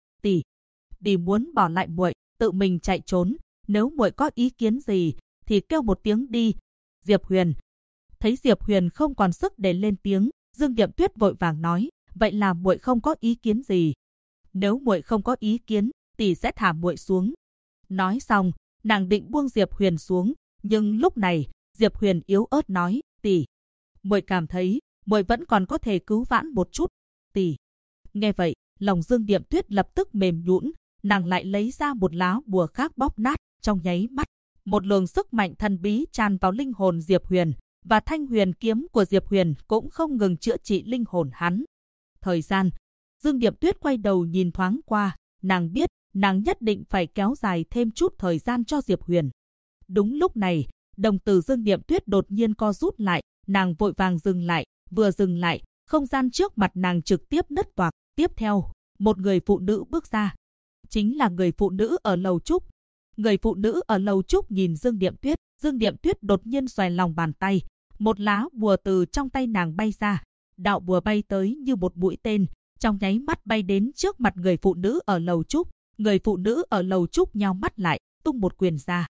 tỷ muốn bỏ lại muội, tự mình chạy trốn. Nếu muội có ý kiến gì, thì kêu một tiếng đi. Diệp Huyền. Thấy Diệp Huyền không còn sức để lên tiếng, Dương Niệm Tuyết vội vàng nói, vậy là muội không có ý kiến gì. Nếu muội không có ý kiến, tỷ sẽ thả muội xuống. Nói xong, nàng định buông Diệp Huyền xuống, nhưng lúc này, Diệp Huyền yếu ớt nói, tỷ, muội cảm thấy, muội vẫn còn có thể cứu vãn một chút, tỷ. Nghe vậy, lòng Dương Niệm Tuyết lập tức mềm nhũn, nàng lại lấy ra một lá bùa khác bóp nát, trong nháy mắt, một luồng sức mạnh thần bí tràn vào linh hồn Diệp Huyền, và thanh huyền kiếm của Diệp Huyền cũng không ngừng chữa trị linh hồn hắn. Thời gian, Dương Niệm Tuyết quay đầu nhìn thoáng qua, nàng biết, nàng nhất định phải kéo dài thêm chút thời gian cho Diệp Huyền. Đúng lúc này, đồng tử Dương Niệm Tuyết đột nhiên co rút lại, nàng vội vàng dừng lại, vừa dừng lại, không gian trước mặt nàng trực tiếp nứt toạc. Tiếp theo, một người phụ nữ bước ra. Chính là người phụ nữ ở lầu trúc. Người phụ nữ ở lầu trúc nhìn Dương Niệm Tuyết đột nhiên xoay lòng bàn tay, một lá bùa từ trong tay nàng bay ra. Đạo bùa bay tới như một mũi tên, trong nháy mắt bay đến trước mặt người phụ nữ ở lầu trúc. Người phụ nữ ở lầu trúc nheo mắt lại, tung một quyền ra.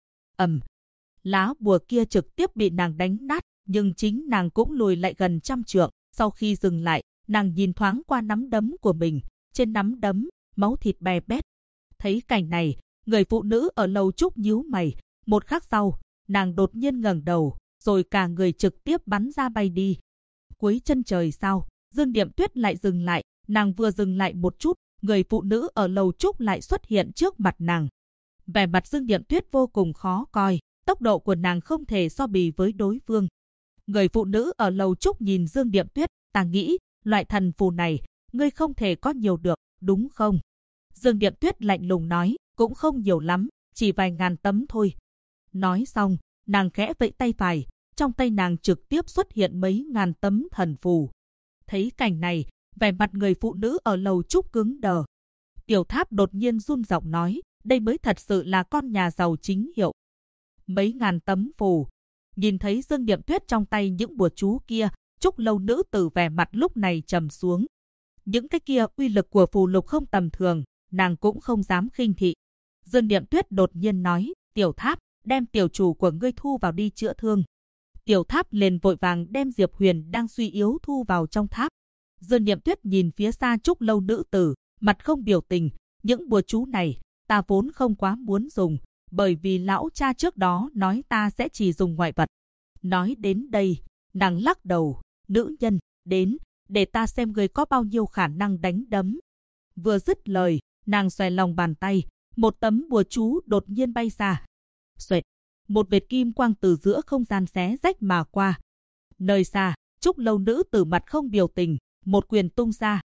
Lá bùa kia trực tiếp bị nàng đánh nát, nhưng chính nàng cũng lùi lại gần 100 trượng. Sau khi dừng lại, nàng nhìn thoáng qua nắm đấm của mình, trên nắm đấm, máu thịt bè bét. Thấy cảnh này, người phụ nữ ở lầu trúc nhíu mày, một khắc sau, nàng đột nhiên ngẩng đầu, rồi cả người trực tiếp bắn ra bay đi. Cuối chân trời sao, Dương Niệm Tuyết lại dừng lại, nàng vừa dừng lại một chút, người phụ nữ ở lầu trúc lại xuất hiện trước mặt nàng. Vẻ mặt Dương Niệm Tuyết vô cùng khó coi, tốc độ của nàng không thể so bì với đối phương. Người phụ nữ ở lầu trúc nhìn Dương Niệm Tuyết, ta nghĩ, loại thần phù này, ngươi không thể có nhiều được, đúng không? Dương Niệm Tuyết lạnh lùng nói, cũng không nhiều lắm, chỉ vài ngàn tấm thôi. Nói xong, nàng khẽ vẫy tay phải, trong tay nàng trực tiếp xuất hiện mấy ngàn tấm thần phù. Thấy cảnh này, vẻ mặt người phụ nữ ở lầu trúc cứng đờ. Tiểu Tháp đột nhiên run giọng nói, đây mới thật sự là con nhà giàu chính hiệu. Mấy ngàn tấm phù. Nhìn thấy Dương Niệm Tuyết trong tay những bùa chú kia, Trúc Lâu nữ tử vẻ mặt lúc này trầm xuống. Những cái kia uy lực của phù lục không tầm thường, nàng cũng không dám khinh thị. Dương Niệm Tuyết đột nhiên nói, Tiểu Tháp, đem tiểu chủ của ngươi thu vào đi chữa thương. Tiểu Tháp liền vội vàng đem Diệp Huyền đang suy yếu thu vào trong tháp. Dương Niệm Tuyết nhìn phía xa Trúc Lâu nữ tử, mặt không biểu tình, những bùa chú này, ta vốn không quá muốn dùng, bởi vì lão cha trước đó nói ta sẽ chỉ dùng ngoại vật. Nói đến đây, nàng lắc đầu, nữ nhân, đến, để ta xem ngươi có bao nhiêu khả năng đánh đấm. Vừa dứt lời, nàng xòe lòng bàn tay, một tấm bùa chú đột nhiên bay ra. Xoẹt, một vệt kim quang từ giữa không gian xé rách mà qua. Nơi xa, Trúc Lâu nữ tử mặt không biểu tình, một quyền tung ra.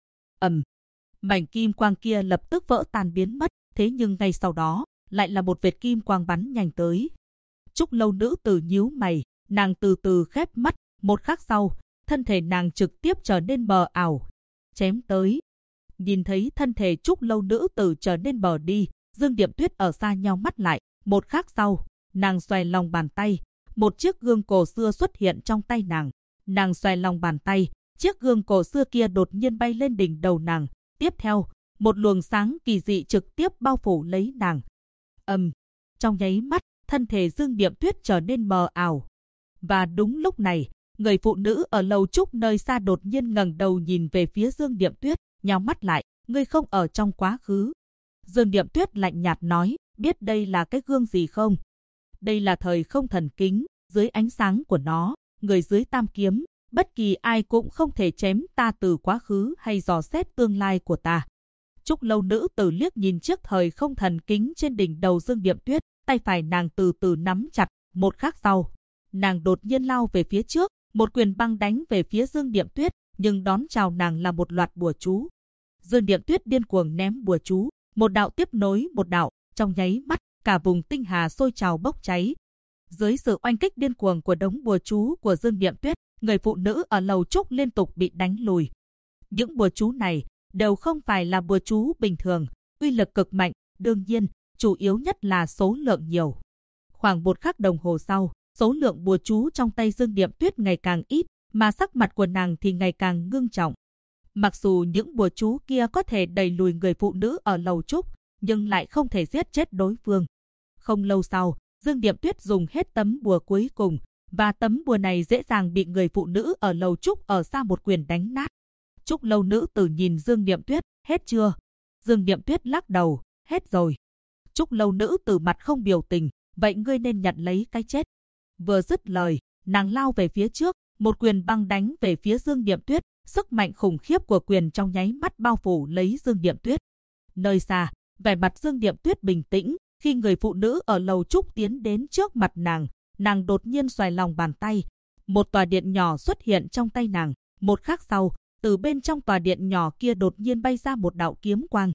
Mảnh kim quang kia lập tức vỡ tan biến mất, thế nhưng ngay sau đó, lại là một vệt kim quang bắn nhanh tới. Trúc Lâu nữ tử nhíu mày, nàng từ từ khép mắt, một khắc sau, thân thể nàng trực tiếp trở nên mờ ảo. Chém tới. Nhìn thấy thân thể Trúc Lâu nữ tử trở nên mờ đi, Dương Niệm Tuyết ở xa nheo mắt lại, một khắc sau, nàng xoay lòng bàn tay, một chiếc gương cổ xưa xuất hiện trong tay nàng. Nàng xoay lòng bàn tay, chiếc gương cổ xưa kia đột nhiên bay lên đỉnh đầu nàng. Tiếp theo, một luồng sáng kỳ dị trực tiếp bao phủ lấy nàng. Trong nháy mắt, thân thể Dương Niệm Tuyết trở nên mờ ảo. Và đúng lúc này, người phụ nữ ở lầu trúc nơi xa đột nhiên ngẩng đầu nhìn về phía Dương Niệm Tuyết, nhắm mắt lại, ngươi không ở trong quá khứ. Dương Niệm Tuyết lạnh nhạt nói, biết đây là cái gương gì không? Đây là thời không thần kính, dưới ánh sáng của nó, người dưới tam kiếm, bất kỳ ai cũng không thể chém ta từ quá khứ hay dò xét tương lai của ta. Trúc Lâu nữ tử liếc nhìn chiếc thời không thần kính trên đỉnh đầu Dương Niệm Tuyết, tay phải nàng từ từ nắm chặt, một khắc sau, nàng đột nhiên lao về phía trước, một quyền băng đánh về phía Dương Niệm Tuyết, nhưng đón chào nàng là một loạt bùa chú. Dương Niệm Tuyết điên cuồng ném bùa chú, một đạo tiếp nối một đạo, trong nháy mắt, cả vùng tinh hà sôi trào bốc cháy. Dưới sự oanh kích điên cuồng của đống bùa chú của Dương Niệm Tuyết, người phụ nữ ở lầu trúc liên tục bị đánh lùi. Những bùa chú này đều không phải là bùa chú bình thường, uy lực cực mạnh, đương nhiên, chủ yếu nhất là số lượng nhiều. Khoảng một khắc đồng hồ sau, số lượng bùa chú trong tay Dương Niệm Tuyết ngày càng ít, mà sắc mặt của nàng thì ngày càng ngưng trọng. Mặc dù những bùa chú kia có thể đẩy lùi người phụ nữ ở lầu trúc, nhưng lại không thể giết chết đối phương. Không lâu sau, Dương Niệm Tuyết dùng hết tấm bùa cuối cùng, và tấm bùa này dễ dàng bị người phụ nữ ở lầu trúc ở xa một quyền đánh nát. Trúc Lâu nữ tử nhìn Dương Niệm Tuyết, hết chưa? Dương Niệm Tuyết lắc đầu, hết rồi. Trúc Lâu nữ tử mặt không biểu tình, vậy ngươi nên nhận lấy cái chết. Vừa dứt lời, nàng lao về phía trước, một quyền băng đánh về phía Dương Niệm Tuyết, sức mạnh khủng khiếp của quyền trong nháy mắt bao phủ lấy Dương Niệm Tuyết. Nơi xa, vẻ mặt Dương Niệm Tuyết bình tĩnh, khi người phụ nữ ở lầu trúc tiến đến trước mặt nàng đột nhiên xoay lòng bàn tay. Một tòa điện nhỏ xuất hiện trong tay nàng, một khắc sau, từ bên trong tòa điện nhỏ kia đột nhiên bay ra một đạo kiếm quang.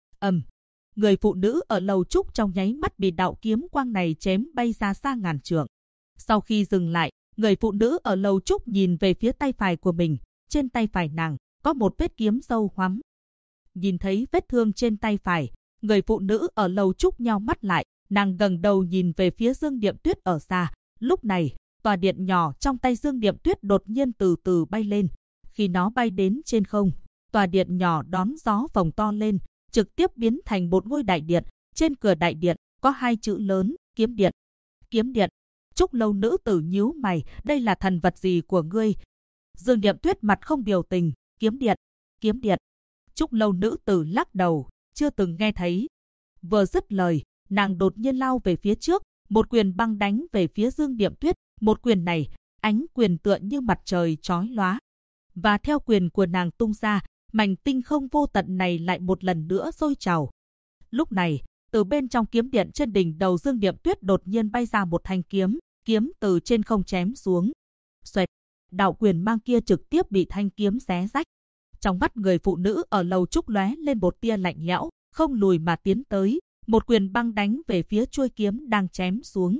Người phụ nữ ở lầu trúc trong nháy mắt bị đạo kiếm quang này chém bay ra xa ngàn trượng. Sau khi dừng lại, người phụ nữ ở lầu trúc nhìn về phía tay phải của mình, trên tay phải nàng có một vết kiếm sâu hoắm. Nhìn thấy vết thương trên tay phải, người phụ nữ ở lầu trúc nheo mắt lại, nàng ngẩng đầu nhìn về phía Dương Niệm Tuyết ở xa. Lúc này, tòa điện nhỏ trong tay Dương Niệm Tuyết đột nhiên từ từ bay lên. Khi nó bay đến trên không, tòa điện nhỏ đón gió phồng to lên, trực tiếp biến thành một ngôi đại điện. Trên cửa đại điện có hai chữ lớn, kiếm điện. Kiếm điện. Trúc Lâu nữ tử nhíu mày, đây là thần vật gì của ngươi? Dương Niệm Tuyết mặt không biểu tình, kiếm điện, kiếm điện. Trúc Lâu nữ tử lắc đầu, chưa từng nghe thấy. Vừa dứt lời, nàng đột nhiên lao về phía trước, một quyền băng đánh về phía Dương Niệm Tuyết. Một quyền này, ánh quyền tựa như mặt trời chói lóa. Và theo quyền của nàng tung ra, mảnh tinh không vô tận này lại một lần nữa sôi trào. Lúc này, từ bên trong kiếm điện trên đỉnh đầu Dương Niệm Tuyết đột nhiên bay ra một thanh kiếm, kiếm từ trên không chém xuống. Xoẹt, đạo quyền mang kia trực tiếp bị thanh kiếm xé rách. Trong mắt người phụ nữ ở lầu trúc lóe lên một tia lạnh lẽo, không lùi mà tiến tới, một quyền băng đánh về phía chuôi kiếm đang chém xuống.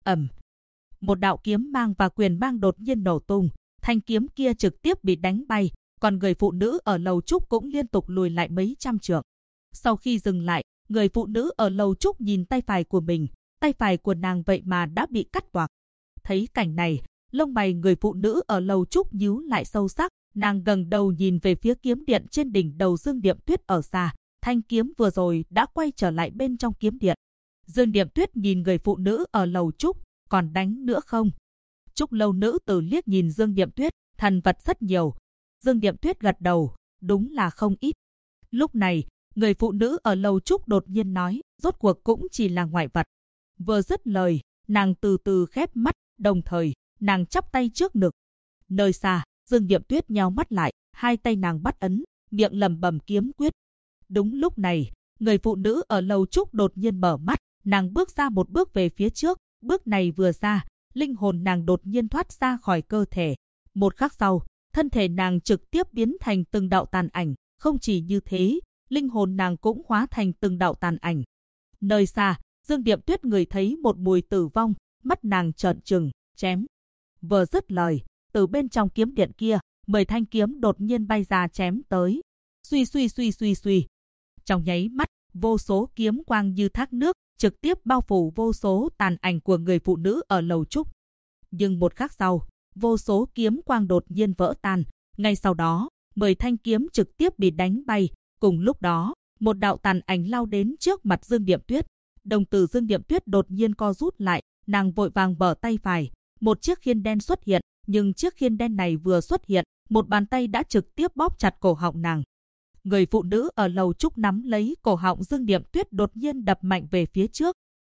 Một đạo kiếm mang và quyền mang đột nhiên nổ tung, thanh kiếm kia trực tiếp bị đánh bay, còn người phụ nữ ở lầu trúc cũng liên tục lùi lại mấy trăm trượng. Sau khi dừng lại, người phụ nữ ở lầu trúc nhìn tay phải của mình, tay phải của nàng vậy mà đã bị cắt toạc. Thấy cảnh này, lông mày người phụ nữ ở lầu trúc nhíu lại sâu sắc, nàng ngẩng đầu nhìn về phía kiếm điện trên đỉnh đầu Dương Niệm Tuyết ở xa, thanh kiếm vừa rồi đã quay trở lại bên trong kiếm điện. Dương Niệm Tuyết nhìn người phụ nữ ở lầu trúc, còn đánh nữa không? Trúc Lâu nữ tử liếc nhìn Dương Niệm Tuyết, thần vật rất nhiều. Dương Niệm Tuyết gật đầu, đúng là không ít. Lúc này, người phụ nữ ở lầu trúc đột nhiên nói, rốt cuộc cũng chỉ là ngoại vật. Vừa dứt lời, nàng từ từ khép mắt, đồng thời, nàng chắp tay trước ngực. Nơi xa, Dương Niệm Tuyết nheo mắt lại, hai tay nàng bắt ấn, miệng lẩm bẩm kiếm quyết. Đúng lúc này, người phụ nữ ở lầu trúc đột nhiên mở mắt, nàng bước ra một bước về phía trước, bước này vừa ra, linh hồn nàng đột nhiên thoát ra khỏi cơ thể. Một khắc sau, thân thể nàng trực tiếp biến thành từng đạo tàn ảnh, không chỉ như thế, linh hồn nàng cũng hóa thành từng đạo tàn ảnh. Nơi xa, Dương Niệm Tuyết ngửi thấy một mùi tử vong, mắt nàng trợn trừng, chém. Vừa dứt lời, từ bên trong kiếm điện kia, 10 thanh kiếm đột nhiên bay ra chém tới. Suy suy suy suy suy. Trong nháy mắt, vô số kiếm quang như thác nước, trực tiếp bao phủ vô số tàn ảnh của người phụ nữ ở lầu trúc. Nhưng một khắc sau, vô số kiếm quang đột nhiên vỡ tan. Ngay sau đó, 10 thanh kiếm trực tiếp bị đánh bay. Cùng lúc đó, một đạo tàn ảnh lao đến trước mặt Dương Điệm Tuyết. Đồng tử Dương Điệm Tuyết đột nhiên co rút lại, nàng vội vàng bở tay phải. Một chiếc khiên đen xuất hiện, nhưng chiếc khiên đen này vừa xuất hiện, một bàn tay đã trực tiếp bóp chặt cổ họng nàng. Người phụ nữ ở lầu trúc nắm lấy cổ họng Dương Điệm Tuyết đột nhiên đập mạnh về phía trước.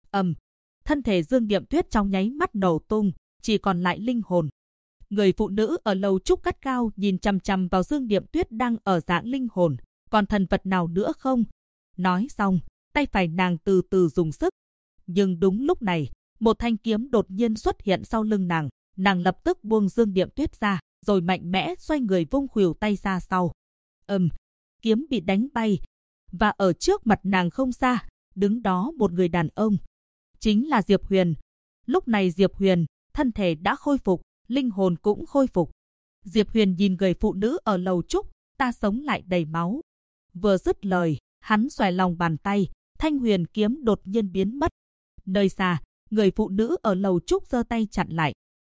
Thân thể Dương Điệm Tuyết trong nháy mắt nổ tung, chỉ còn lại linh hồn. Người phụ nữ ở lầu trúc cắt cao nhìn chằm chằm vào Dương Điệm Tuyết đang ở dạng linh hồn, còn thần vật nào nữa không? Nói xong, tay phải nàng từ từ dùng sức. Nhưng đúng lúc này, một thanh kiếm đột nhiên xuất hiện sau lưng nàng, nàng lập tức buông Dương Điệm Tuyết ra, rồi mạnh mẽ xoay người vung khuỷu tay ra sau. Kiếm bị đánh bay, và ở trước mặt nàng không xa, đứng đó một người đàn ông. Chính là Diệp Huyền. Lúc này Diệp Huyền, thân thể đã khôi phục, linh hồn cũng khôi phục. Diệp Huyền nhìn người phụ nữ ở lầu trúc, ta sống lại đầy máu. Vừa dứt lời, hắn xòe lòng bàn tay, thanh huyền kiếm đột nhiên biến mất. Nơi xa, người phụ nữ ở lầu trúc giơ tay chặn lại.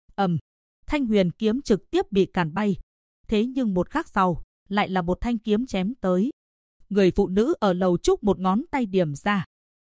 Thanh huyền kiếm trực tiếp bị càn bay. Thế nhưng một khắc sau, lại là một thanh kiếm chém tới. Người phụ nữ ở lầu trúc một ngón tay điểm ra.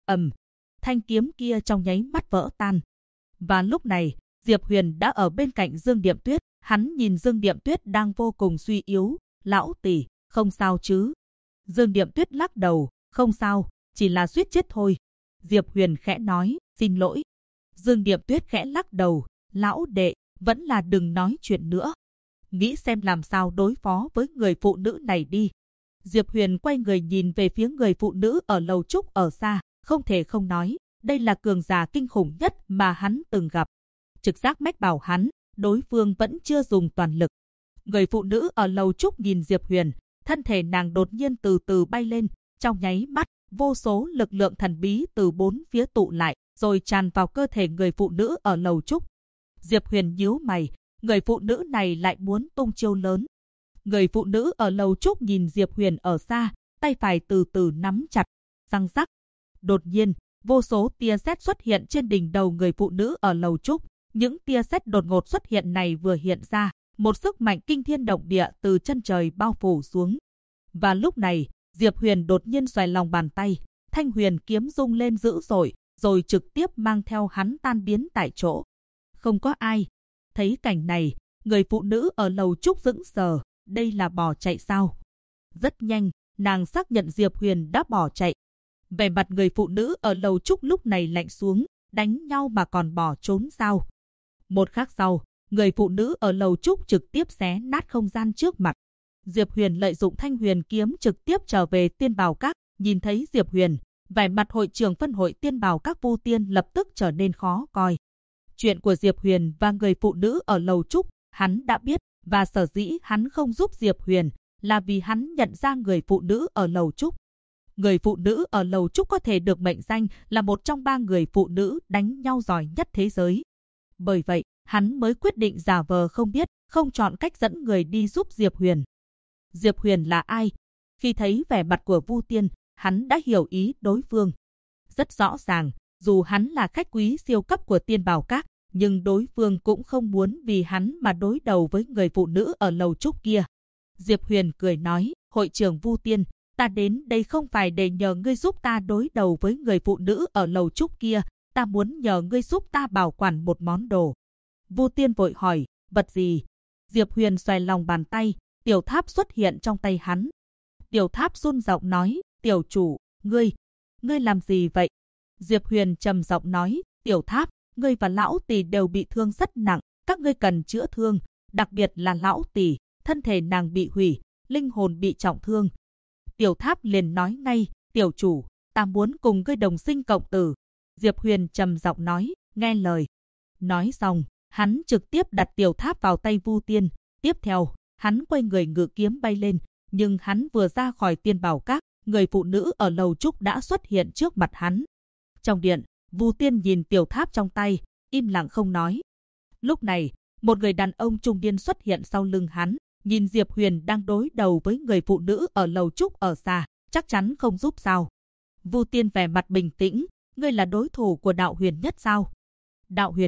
Thanh kiếm kia trong nháy mắt vỡ tan. Và lúc này, Diệp Huyền đã ở bên cạnh Dương Điệm Tuyết. Hắn nhìn Dương Điệm Tuyết đang vô cùng suy yếu. Lão tỷ, không sao chứ? Dương Điệm Tuyết lắc đầu, không sao, chỉ là suýt chết thôi. Diệp Huyền khẽ nói, xin lỗi. Dương Điệm Tuyết khẽ lắc đầu, lão đệ, vẫn là đừng nói chuyện nữa. Nghĩ xem làm sao đối phó với người phụ nữ này đi. Diệp Huyền quay người nhìn về phía người phụ nữ ở lầu trúc ở xa, không thể không nói, đây là cường giả kinh khủng nhất mà hắn từng gặp. Trực giác mách bảo hắn, đối phương vẫn chưa dùng toàn lực. Người phụ nữ ở lầu trúc nhìn Diệp Huyền, thân thể nàng đột nhiên từ từ bay lên, trong nháy mắt, vô số lực lượng thần bí từ bốn phía tụ lại, rồi tràn vào cơ thể người phụ nữ ở lầu trúc. Diệp Huyền nhíu mày, người phụ nữ này lại muốn tung chiêu lớn. Người phụ nữ ở lầu trúc nhìn Diệp Huyền ở xa, tay phải từ từ nắm chặt, răng rắc. Đột nhiên, vô số tia sét xuất hiện trên đỉnh đầu người phụ nữ ở lầu trúc. Những tia sét đột ngột xuất hiện này vừa hiện ra, một sức mạnh kinh thiên động địa từ chân trời bao phủ xuống. Và lúc này, Diệp Huyền đột nhiên xoay lòng bàn tay, thanh huyền kiếm rung lên dữ dội, rồi trực tiếp mang theo hắn tan biến tại chỗ. Không có ai. Thấy cảnh này, người phụ nữ ở lầu trúc sững sờ, đây là bỏ chạy sao? Rất nhanh, nàng xác nhận Diệp Huyền đã bỏ chạy. Vẻ mặt người phụ nữ ở lầu trúc lúc này lạnh xuống, đánh nhau mà còn bỏ trốn sao? Một khắc sau, người phụ nữ ở lầu trúc trực tiếp xé nát không gian trước mặt. Diệp Huyền lợi dụng thanh huyền kiếm trực tiếp trở về Tiên Bảo Các, nhìn thấy Diệp Huyền, vẻ mặt hội trưởng phân hội Tiên Bảo Các Vu Tiên lập tức trở nên khó coi. Chuyện của Diệp Huyền và người phụ nữ ở lầu trúc, hắn đã biết, và sở dĩ hắn không giúp Diệp Huyền là vì hắn nhận ra người phụ nữ ở lầu trúc. Người phụ nữ ở lầu trúc có thể được mệnh danh là một trong 3 người phụ nữ đánh nhau giỏi nhất thế giới. Bởi vậy, hắn mới quyết định giả vờ không biết, không chọn cách dẫn người đi giúp Diệp Huyền. Diệp Huyền là ai? Khi thấy vẻ mặt của Vu Tiên, hắn đã hiểu ý đối phương. Rất rõ ràng, dù hắn là khách quý siêu cấp của Tiên Bảo Các, nhưng đối phương cũng không muốn vì hắn mà đối đầu với người phụ nữ ở lầu trúc kia. Diệp Huyền cười nói, hội trưởng Vu Tiên, ta đến đây không phải để nhờ ngươi giúp ta đối đầu với người phụ nữ ở lầu trúc kia, ta muốn nhờ ngươi giúp ta bảo quản một món đồ. Vu Tiên vội hỏi, vật gì? Diệp Huyền xoay lòng bàn tay, tiểu tháp xuất hiện trong tay hắn. Tiểu tháp run giọng nói, tiểu chủ, ngươi làm gì vậy? Diệp Huyền trầm giọng nói, tiểu tháp, ngươi và lão tỷ đều bị thương rất nặng, các ngươi cần chữa thương, đặc biệt là lão tỷ, thân thể nàng bị hủy, linh hồn bị trọng thương. Tiểu tháp liền nói ngay, tiểu chủ, ta muốn cùng ngươi đồng sinh cộng tử. Diệp Huyền trầm giọng nói, nghe lời. Nói xong, hắn trực tiếp đặt tiểu tháp vào tay Vu Tiên. Tiếp theo, hắn quay người ngự kiếm bay lên, nhưng hắn vừa ra khỏi Tiên Bảo Các, người phụ nữ ở lầu trúc đã xuất hiện trước mặt hắn. Trong điện, Vu Tiên nhìn tiểu tháp trong tay, im lặng không nói. Lúc này, một người đàn ông trung niên xuất hiện sau lưng hắn, nhìn Diệp Huyền đang đối đầu với người phụ nữ ở lầu trúc ở xa, chắc chắn không giúp sao. Vu Tiên vẻ mặt bình tĩnh, ngươi là đối thủ của Đạo Huyền Nhất sao? Đạo Huyền Nhất,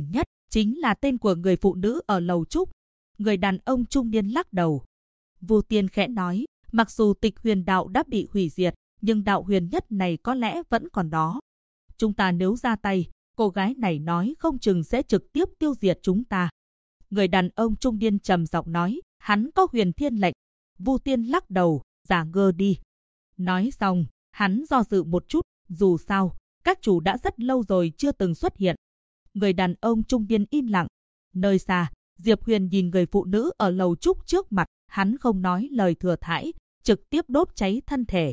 Chính là tên của người phụ nữ ở lầu trúc. Người đàn ông trung niên lắc đầu. Vu Tiên khẽ nói, mặc dù Tịch Huyền đạo đã bị hủy diệt, nhưng đạo huyền nhất này có lẽ vẫn còn đó. Chúng ta nếu ra tay, cô gái này nói không chừng sẽ trực tiếp tiêu diệt chúng ta. Người đàn ông trung niên trầm giọng nói, hắn có huyền thiên lệnh. Vu Tiên lắc đầu, giả ngơ đi. Nói xong, hắn do dự một chút, dù sao, các chủ đã rất lâu rồi chưa từng xuất hiện. Người đàn ông trung niên im lặng. Nơi xa, Diệp Huyền nhìn người phụ nữ ở lầu trúc trước mặt, hắn không nói lời thừa thãi, trực tiếp đốt cháy thân thể.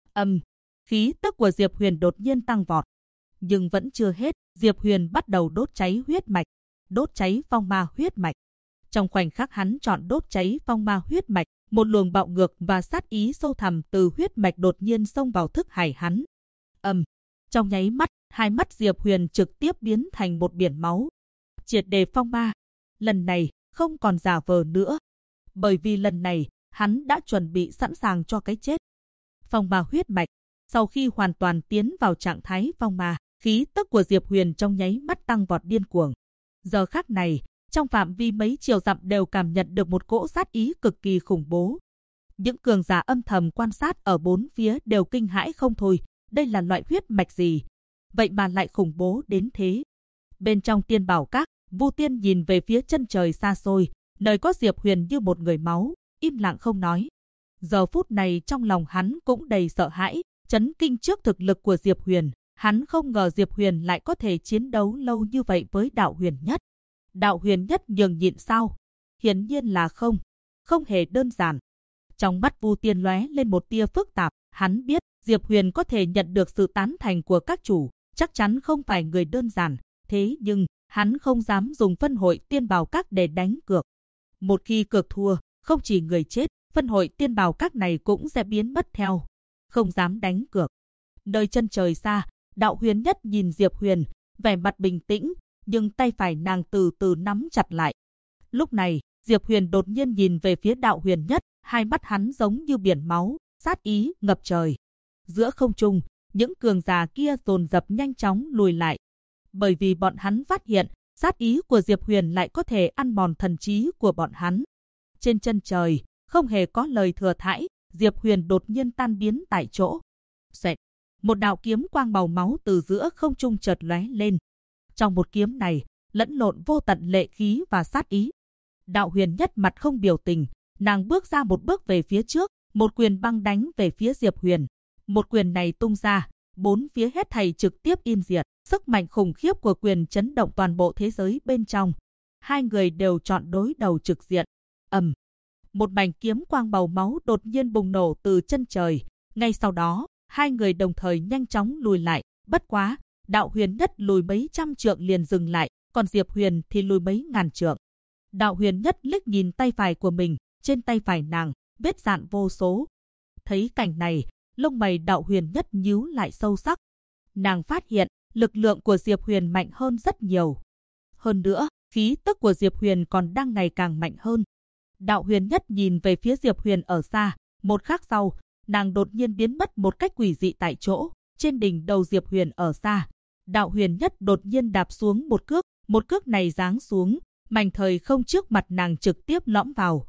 Khí tức của Diệp Huyền đột nhiên tăng vọt. Nhưng vẫn chưa hết, Diệp Huyền bắt đầu đốt cháy huyết mạch, đốt cháy phong ma huyết mạch. Trong khoảnh khắc hắn chọn đốt cháy phong ma huyết mạch, một luồng bạo ngược và sát ý sâu thẳm từ huyết mạch đột nhiên xông vào thức hải hắn. Trong nháy mắt, hai mắt Diệp Huyền trực tiếp biến thành một biển máu. Triệt để phong ma. Lần này, không còn giả vờ nữa. Bởi vì lần này, hắn đã chuẩn bị sẵn sàng cho cái chết. Phong ma huyết mạch. Sau khi hoàn toàn tiến vào trạng thái phong ma, khí tức của Diệp Huyền trong nháy mắt tăng vọt điên cuồng. Giờ khắc này, trong phạm vi mấy triệu dặm đều cảm nhận được một cỗ sát ý cực kỳ khủng bố. Những cường giả âm thầm quan sát ở bốn phía đều kinh hãi không thôi. Đây là loại huyết mạch gì? Vậy mà lại khủng bố đến thế. Bên trong Tiên Bảo Các, Vu Tiên nhìn về phía chân trời xa xôi, nơi có Diệp Huyền như một người máu, im lặng không nói. Giờ phút này trong lòng hắn cũng đầy sợ hãi, chấn kinh trước thực lực của Diệp Huyền. Hắn không ngờ Diệp Huyền lại có thể chiến đấu lâu như vậy với đạo huyền nhất. Đạo huyền nhất nhường nhịn sao? Hiển nhiên là không hề đơn giản. Trong mắt Vu Tiên lóe lên một tia phức tạp, hắn biết Diệp Huyền có thể nhận được sự tán thành của các chủ, chắc chắn không phải người đơn giản, thế nhưng hắn không dám dùng phân hội Tiên Bảo Các để đánh cược. Một khi cược thua, không chỉ người chết, phân hội Tiên Bảo Các này cũng sẽ biến mất theo. Không dám đánh cược. Nơi chân trời xa, đạo huyền nhất nhìn Diệp Huyền, vẻ mặt bình tĩnh, nhưng tay phải nàng từ từ nắm chặt lại. Lúc này, Diệp Huyền đột nhiên nhìn về phía đạo huyền nhất, hai mắt hắn giống như biển máu, sát ý ngập trời. Giữa không trung, những cường giả kia dồn dập nhanh chóng lùi lại. Bởi vì bọn hắn phát hiện, sát ý của Diệp Huyền lại có thể ăn mòn thần trí của bọn hắn. Trên chân trời, không hề có lời thừa thãi, Diệp Huyền đột nhiên tan biến tại chỗ. Xoẹt, một đạo kiếm quang màu máu từ giữa không trung chợt lóe lên. Trong một kiếm này, lẫn lộn vô tận lệ khí và sát ý. Đạo huyền nhất mặt không biểu tình, nàng bước ra một bước về phía trước, một quyền băng đánh về phía Diệp Huyền. Một quyền này tung ra, bốn phía hết thảy trực tiếp im diệt, sức mạnh khủng khiếp của quyền chấn động toàn bộ thế giới bên trong. Hai người đều chọn đối đầu trực diện. Một mảnh kiếm quang màu máu đột nhiên bùng nổ từ chân trời. Ngay sau đó, hai người đồng thời nhanh chóng lùi lại. Bất quá, đạo huyền nhất lùi mấy trăm trượng liền dừng lại, còn Diệp Huyền thì lùi mấy ngàn trượng. Đạo huyền nhất liếc nhìn tay phải của mình, trên tay phải nàng, vết dạn vô số. Thấy cảnh này, lông mày đạo huyền nhất nhíu lại sâu sắc. Nàng phát hiện, lực lượng của Diệp Huyền mạnh hơn rất nhiều. Hơn nữa, khí tức của Diệp Huyền còn đang ngày càng mạnh hơn. Đạo huyền nhất nhìn về phía Diệp Huyền ở xa, một khắc sau, nàng đột nhiên biến mất một cách quỷ dị tại chỗ. Trên đỉnh đầu Diệp Huyền ở xa, đạo huyền nhất đột nhiên đạp xuống một cước này giáng xuống, mảnh thời không trước mặt nàng trực tiếp lõm vào.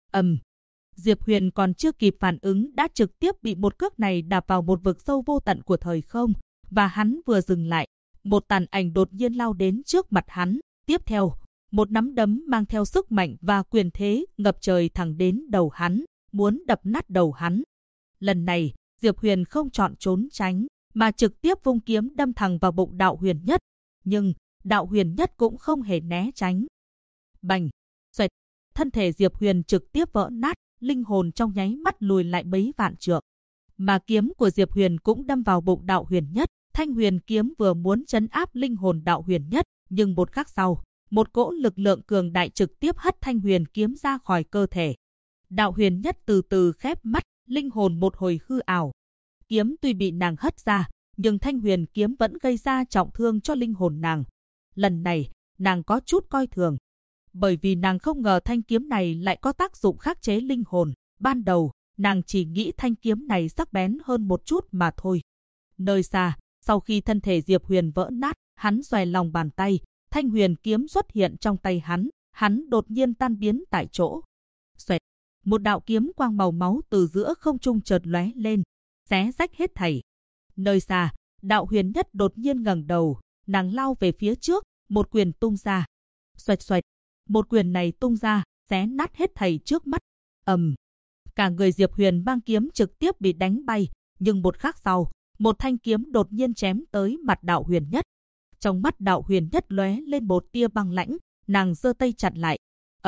Diệp Huyền còn chưa kịp phản ứng đã trực tiếp bị một cước này đạp vào một vực sâu vô tận của thời không, và hắn vừa dừng lại, một tàn ảnh đột nhiên lao đến trước mặt hắn. Tiếp theo, một nắm đấm mang theo sức mạnh và quyền thế ngập trời thẳng đến đầu hắn, muốn đập nát đầu hắn. Lần này, Diệp Huyền không chọn trốn tránh, mà trực tiếp vung kiếm đâm thẳng vào bụng đạo huyền nhất. Nhưng, đạo huyền nhất cũng không hề né tránh. Bành! Xoẹt! Thân thể Diệp Huyền trực tiếp vỡ nát, linh hồn trong nháy mắt lùi lại mấy vạn trượng. Mà kiếm của Diệp Huyền cũng đâm vào bụng đạo huyền nhất. Thanh huyền kiếm vừa muốn trấn áp linh hồn đạo huyền nhất, nhưng một khắc sau, một cỗ lực lượng cường đại trực tiếp hất thanh huyền kiếm ra khỏi cơ thể. Đạo huyền nhất từ từ khép mắt, linh hồn một hồi hư ảo. Kiếm tuy bị nàng hất ra, nhưng thanh huyền kiếm vẫn gây ra trọng thương cho linh hồn nàng. Lần này, nàng có chút coi thường. Bởi vì nàng không ngờ thanh kiếm này lại có tác dụng khắc chế linh hồn. Ban đầu, nàng chỉ nghĩ thanh kiếm này sắc bén hơn một chút mà thôi. Nơi xa, sau khi thân thể Diệp Huyền vỡ nát, hắn xòe lòng bàn tay, thanh huyền kiếm xuất hiện trong tay hắn đột nhiên tan biến tại chỗ. Xoẹt, một đạo kiếm quang màu máu từ giữa không trung chợt lóe lên, xé rách hết thảy. Nơi xa, Đạo Huyền Nhất đột nhiên ngẩng đầu, nàng lao về phía trước, một quyền tung ra. Xoẹt xoẹt, một quyền này tung ra, xé nát hết thảy trước mắt. Cả người Diệp Huyền mang kiếm trực tiếp bị đánh bay, nhưng một khắc sau, một thanh kiếm đột nhiên chém tới mặt Đạo Huyền Nhất. Trong mắt Đạo Huyền Nhất lóe lên một tia băng lãnh, nàng giơ tay chặn lại.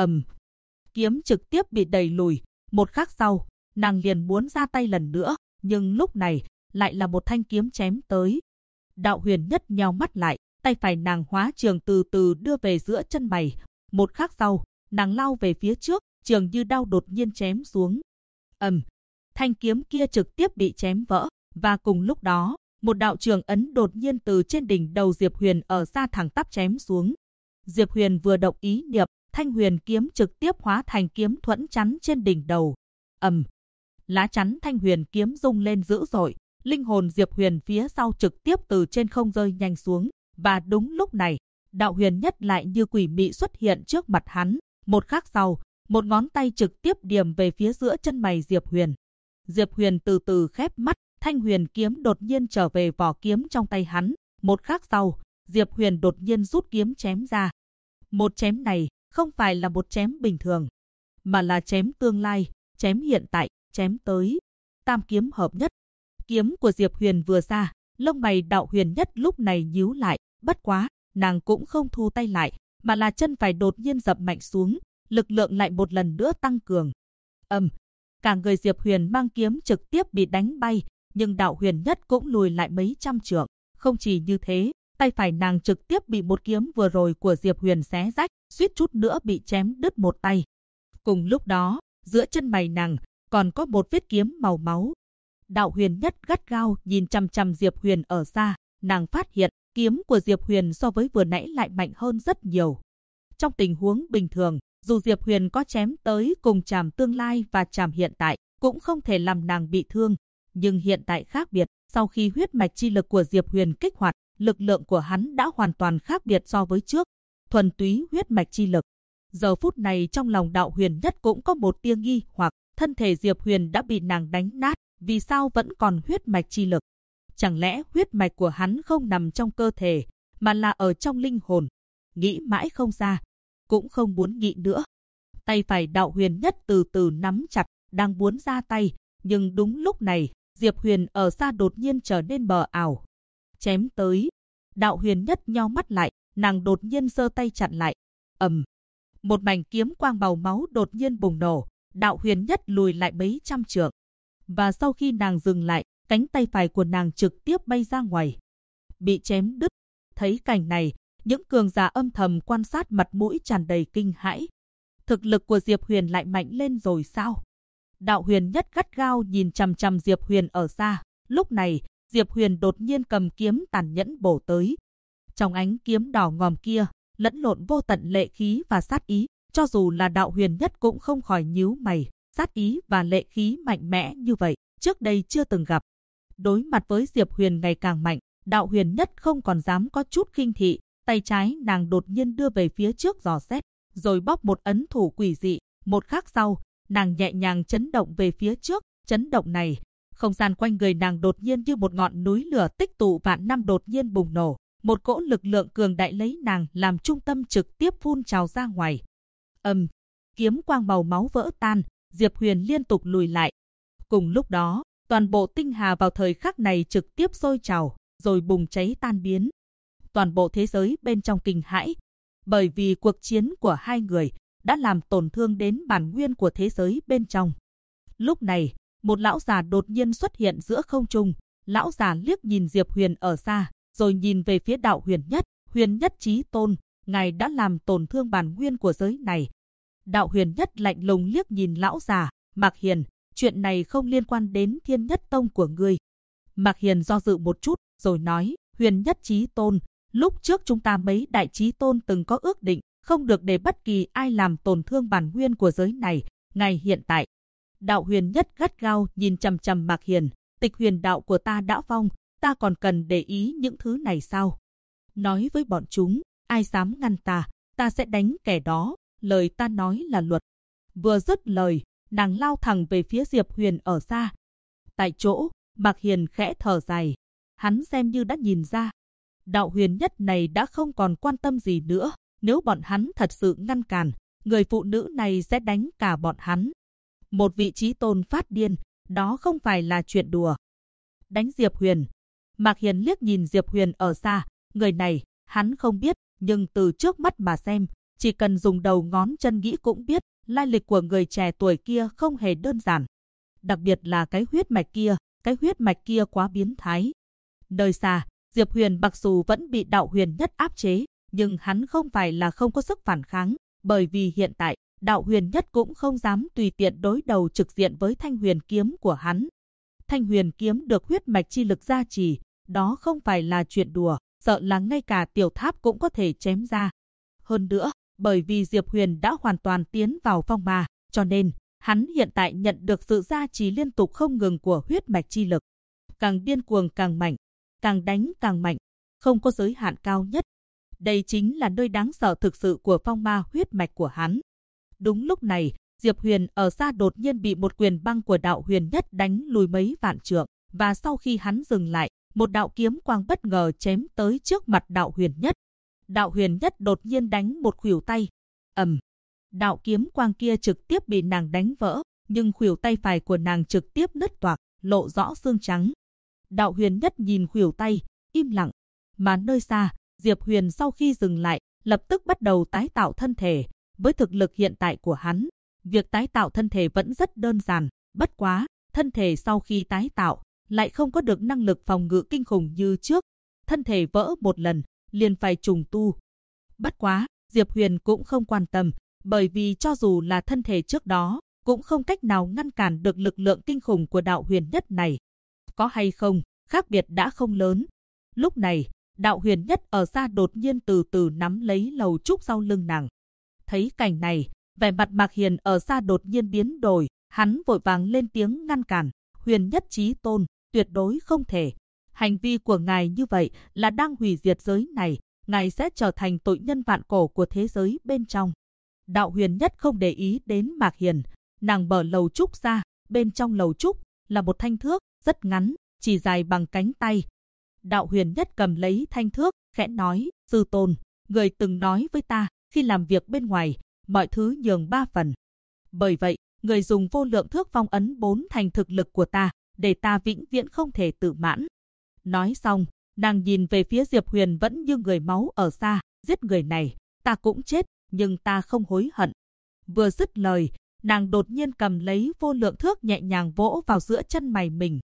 Kiếm trực tiếp bị đẩy lùi, một khắc sau, nàng liền muốn ra tay lần nữa, nhưng lúc này lại là một thanh kiếm chém tới. Đạo Huyền Nhất nheo mắt lại, tay phải nàng hóa trường từ từ đưa về giữa chân mày. Một khắc sau, nàng lao về phía trước, trường như đao đột nhiên chém xuống. Thanh kiếm kia trực tiếp bị chém vỡ, và cùng lúc đó, một đạo trường ấn đột nhiên từ trên đỉnh đầu Diệp Huyền ở xa thẳng tắp chém xuống. Diệp Huyền vừa động ý niệm, thanh huyền kiếm trực tiếp hóa thành kiếm thuẫn chắn trên đỉnh đầu. Lá chắn thanh huyền kiếm rung lên dữ dội, linh hồn Diệp Huyền phía sau trực tiếp từ trên không rơi nhanh xuống, và đúng lúc này, Đạo Huyền Nhất lại như quỷ mị xuất hiện trước mặt hắn. Một khắc sau, một ngón tay trực tiếp điểm về phía giữa chân mày Diệp Huyền. Diệp Huyền từ từ khép mắt, thanh huyền kiếm đột nhiên trở về vỏ kiếm trong tay hắn. Một khắc sau, Diệp Huyền đột nhiên rút kiếm chém ra. Một chém này không phải là một chém bình thường, mà là chém tương lai, chém hiện tại, chém tới. Tam kiếm hợp nhất. Kiếm của Diệp Huyền vừa ra, lông mày Đạo Huyền Nhất lúc này nhíu lại, bất quá, nàng cũng không thu tay lại, mà là chân phải đột nhiên dập mạnh xuống, lực lượng lại một lần nữa tăng cường. Cả người Diệp Huyền mang kiếm trực tiếp bị đánh bay, nhưng Đạo Huyền Nhất cũng lùi lại mấy trăm trượng. Không chỉ như thế, tay phải nàng trực tiếp bị một kiếm vừa rồi của Diệp Huyền xé rách, suýt chút nữa bị chém đứt một tay. Cùng lúc đó, giữa chân mày nàng còn có một vết kiếm màu máu. Đạo Huyền Nhất gắt gao nhìn chằm chằm Diệp Huyền ở xa, nàng phát hiện kiếm của Diệp Huyền so với vừa nãy lại mạnh hơn rất nhiều. Trong tình huống bình thường, dù Diệp Huyền có chém tới cùng chàm tương lai và chàm hiện tại, cũng không thể làm nàng bị thương. Nhưng hiện tại khác biệt, sau khi huyết mạch chi lực của Diệp Huyền kích hoạt, lực lượng của hắn đã hoàn toàn khác biệt so với trước. Thuần túy huyết mạch chi lực. Giờ phút này trong lòng Đạo Huyền Nhất cũng có một tia nghi hoặc, thân thể Diệp Huyền đã bị nàng đánh nát, vì sao vẫn còn huyết mạch chi lực? Chẳng lẽ huyết mạch của hắn không nằm trong cơ thể, mà là ở trong linh hồn? Nghĩ mãi không ra, cũng không muốn nghĩ nữa. Tay phải Đạo Huyền Nhất từ từ nắm chặt, đang muốn ra tay, nhưng đúng lúc này, Diệp Huyền ở xa đột nhiên trở nên mờ ảo. Chém tới. Đạo Huyền Nhất nheo mắt lại, nàng đột nhiên giơ tay chặn lại. Một mảnh kiếm quang màu máu đột nhiên bùng nổ, Đạo Huyền Nhất lùi lại mấy trăm trượng. Và sau khi nàng dừng lại, cánh tay phải của nàng trực tiếp bay ra ngoài, bị chém đứt. Thấy cảnh này, những cường giả âm thầm quan sát mặt mũi tràn đầy kinh hãi. Thực lực của Diệp Huyền lại mạnh lên rồi sao? Đạo Huyền Nhất gắt gao nhìn chằm chằm Diệp Huyền ở xa. Lúc này, Diệp Huyền đột nhiên cầm kiếm tàn nhẫn bổ tới. Trong ánh kiếm đỏ ngòm kia, lẫn lộn vô tận lệ khí và sát ý. Cho dù là Đạo Huyền Nhất cũng không khỏi nhíu mày. Sát ý và lệ khí mạnh mẽ như vậy, trước đây chưa từng gặp. Đối mặt với Diệp Huyền ngày càng mạnh, Đạo Huyền Nhất không còn dám có chút khinh thị. Tay trái nàng đột nhiên đưa về phía trước dò xét, rồi bóp một ấn thủ quỷ dị. Một khắc sau, nàng nhẹ nhàng chấn động về phía trước. Chấn động này, không gian quanh người nàng đột nhiên như một ngọn núi lửa tích tụ vạn năm đột nhiên bùng nổ. Một cỗ lực lượng cường đại lấy nàng làm trung tâm trực tiếp phun trào ra ngoài. Kiếm quang màu máu vỡ tan, Diệp Huyền liên tục lùi lại. Cùng lúc đó, toàn bộ tinh hà vào thời khắc này trực tiếp sôi trào, rồi bùng cháy tan biến. Toàn bộ thế giới bên trong kinh hãi, bởi vì cuộc chiến của hai người đã làm tổn thương đến bản nguyên của thế giới bên trong. Lúc này, một lão già đột nhiên xuất hiện giữa không trung. Lão già liếc nhìn Diệp Huyền ở xa, rồi nhìn về phía Đạo Huyền Nhất. Huyền Nhất Chí Tôn, ngài đã làm tổn thương bản nguyên của giới này. Đạo Huyền Nhất lạnh lùng liếc nhìn lão già. Mạc Hiền, chuyện này không liên quan đến Thiên Nhất Tông của ngươi. Mạc Hiền do dự một chút, rồi nói, Huyền Nhất Chí Tôn, lúc trước chúng ta mấy đại chí tôn từng có ước định, không được để bất kỳ ai làm tổn thương bản nguyên của giới này. Ngày hiện tại, Đạo Huyền Nhất gắt gao nhìn chằm chằm Mạc Hiền, tịch huyền đạo của ta đã vong, ta còn cần để ý những thứ này sao? Nói với bọn chúng, ai dám ngăn ta sẽ đánh kẻ đó, lời ta nói là luật. Vừa dứt lời, nàng lao thẳng về phía Diệp Huyền ở xa. Tại chỗ, Mạc Hiền khẽ thở dài. Hắn xem như đã nhìn ra. Đạo Huyền Nhất này đã không còn quan tâm gì nữa. Nếu bọn hắn thật sự ngăn cản, người phụ nữ này sẽ đánh cả bọn hắn. Một vị trí tôn phát điên, đó không phải là chuyện đùa. Đánh Diệp Huyền. Mạc Hiền liếc nhìn Diệp Huyền ở xa. Người này, hắn không biết, nhưng từ trước mắt mà xem, chỉ cần dùng đầu ngón chân nghĩ cũng biết, lai lịch của người trẻ tuổi kia không hề đơn giản. Đặc biệt là cái huyết mạch kia quá biến thái. Nơi xa, Diệp Huyền mặc dù vẫn bị Đạo Huyền Nhất áp chế, nhưng hắn không phải là không có sức phản kháng, bởi vì hiện tại, Đạo Huyền Nhất cũng không dám tùy tiện đối đầu trực diện với Thanh Huyền Kiếm của hắn. Thanh Huyền Kiếm được huyết mạch chi lực gia trì, đó không phải là chuyện đùa, sợ là ngay cả tiểu tháp cũng có thể chém ra. Hơn nữa, bởi vì Diệp Huyền đã hoàn toàn tiến vào phong ma, cho nên hắn hiện tại nhận được sự gia trì liên tục không ngừng của huyết mạch chi lực. Càng điên cuồng càng mạnh, càng đánh càng mạnh, không có giới hạn cao nhất. Đây chính là nơi đáng sợ thực sự của phong ma huyết mạch của hắn. Đúng lúc này, Diệp Huyền ở xa đột nhiên bị một quyền băng của Đạo Huyền Nhất đánh lùi mấy vạn trượng, và sau khi hắn dừng lại, một đạo kiếm quang bất ngờ chém tới trước mặt Đạo Huyền Nhất. Đạo Huyền Nhất đột nhiên đánh một khuỷu tay. Đạo kiếm quang kia trực tiếp bị nàng đánh vỡ, nhưng khuỷu tay phải của nàng trực tiếp nứt toạc, lộ rõ xương trắng. Đạo Huyền Nhất nhìn khuỷu tay, im lặng. Mà nơi xa, Diệp Huyền sau khi dừng lại, lập tức bắt đầu tái tạo thân thể. Với thực lực hiện tại của hắn, việc tái tạo thân thể vẫn rất đơn giản. Bất quá, thân thể sau khi tái tạo, lại không có được năng lực phòng ngự kinh khủng như trước. Thân thể vỡ một lần, liền phải trùng tu. Bất quá, Diệp Huyền cũng không quan tâm, bởi vì cho dù là thân thể trước đó, cũng không cách nào ngăn cản được lực lượng kinh khủng của Đạo Huyền Nhất này. Có hay không, khác biệt đã không lớn. Lúc này, Đạo Huyền Nhất ở xa đột nhiên từ từ nắm lấy lầu trúc sau lưng nàng. Thấy cảnh này, vẻ mặt Mạc Hiền ở xa đột nhiên biến đổi, hắn vội vàng lên tiếng ngăn cản. Huyền Nhất chí tôn, tuyệt đối không thể. Hành vi của ngài như vậy là đang hủy diệt giới này, ngài sẽ trở thành tội nhân vạn cổ của thế giới bên trong. Đạo Huyền Nhất không để ý đến Mạc Hiền, nàng mở lầu trúc ra, bên trong lầu trúc là một thanh thước, rất ngắn, chỉ dài bằng cánh tay. Đạo Huyền Nhất cầm lấy thanh thước, khẽ nói, sư tôn, người từng nói với ta, khi làm việc bên ngoài, mọi thứ nhường 3 phần. Bởi vậy, người dùng vô lượng thước phong ấn 4 thành thực lực của ta, để ta vĩnh viễn không thể tự mãn. Nói xong, nàng nhìn về phía Diệp Huyền vẫn như người máu ở xa, giết người này, ta cũng chết, nhưng ta không hối hận. Vừa dứt lời, nàng đột nhiên cầm lấy vô lượng thước nhẹ nhàng vỗ vào giữa chân mày mình.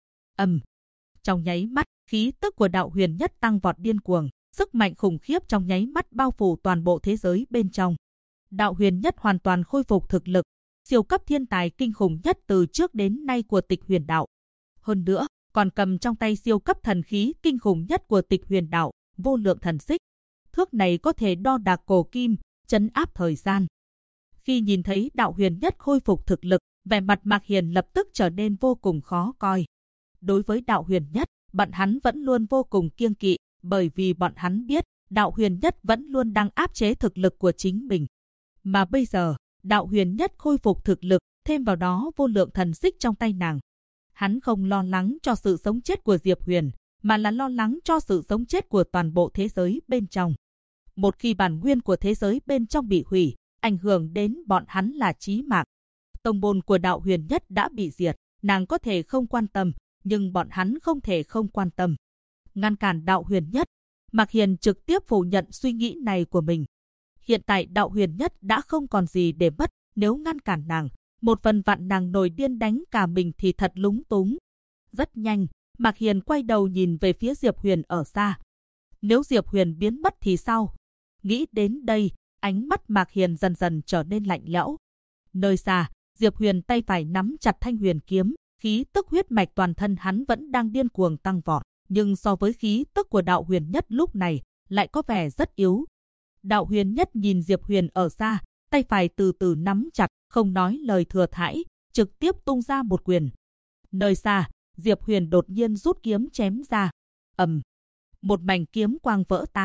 Trong nháy mắt, khí tức của Đạo Huyền Nhất tăng vọt điên cuồng, sức mạnh khủng khiếp trong nháy mắt bao phủ toàn bộ thế giới bên trong. Đạo Huyền Nhất hoàn toàn khôi phục thực lực, siêu cấp thiên tài kinh khủng nhất từ trước đến nay của Tịch Huyền Đạo. Hơn nữa, còn cầm trong tay siêu cấp thần khí kinh khủng nhất của Tịch Huyền Đạo, vô lượng thần xích. Thước này có thể đo đạc cổ kim, trấn áp thời gian. Khi nhìn thấy Đạo Huyền Nhất khôi phục thực lực, vẻ mặt Mạc Hiền lập tức trở nên vô cùng khó coi. Đối với Đạo Huyền Nhất, bọn hắn vẫn luôn vô cùng kiêng kỵ, bởi vì bọn hắn biết Đạo Huyền Nhất vẫn luôn đang áp chế thực lực của chính mình. Mà bây giờ, Đạo Huyền Nhất khôi phục thực lực, thêm vào đó vô lượng thần xích trong tay nàng. Hắn không lo lắng cho sự sống chết của Diệp Huyền, mà là lo lắng cho sự sống chết của toàn bộ thế giới bên trong. Một khi bản nguyên của thế giới bên trong bị hủy, ảnh hưởng đến bọn hắn là chí mạng. Tông môn của Đạo Huyền Nhất đã bị diệt, nàng có thể không quan tâm, nhưng bọn hắn không thể không quan tâm. Ngăn cản Đạo Huyền Nhất, Mạc Hiền trực tiếp phủ nhận suy nghĩ này của mình. Hiện tại Đạo Huyền Nhất đã không còn gì để mất, nếu ngăn cản nàng, một phần vạn nàng nổi điên đánh cả mình thì thật lúng túng. Rất nhanh, Mạc Hiền quay đầu nhìn về phía Diệp Huyền ở xa. Nếu Diệp Huyền biến mất thì sao? Nghĩ đến đây, ánh mắt Mạc Hiền dần dần trở nên lạnh lẽo. Nơi xa, Diệp Huyền tay phải nắm chặt thanh huyền kiếm, khí tức huyết mạch toàn thân hắn vẫn đang điên cuồng tăng vọt, nhưng so với khí tức của Đạo Huyền Nhất lúc này, lại có vẻ rất yếu. Đạo Huyền Nhất nhìn Diệp Huyền ở xa, tay phải từ từ nắm chặt, không nói lời thừa thãi, trực tiếp tung ra một quyền. Nơi xa, Diệp Huyền đột nhiên rút kiếm chém ra. Một mảnh kiếm quang vỡ tan,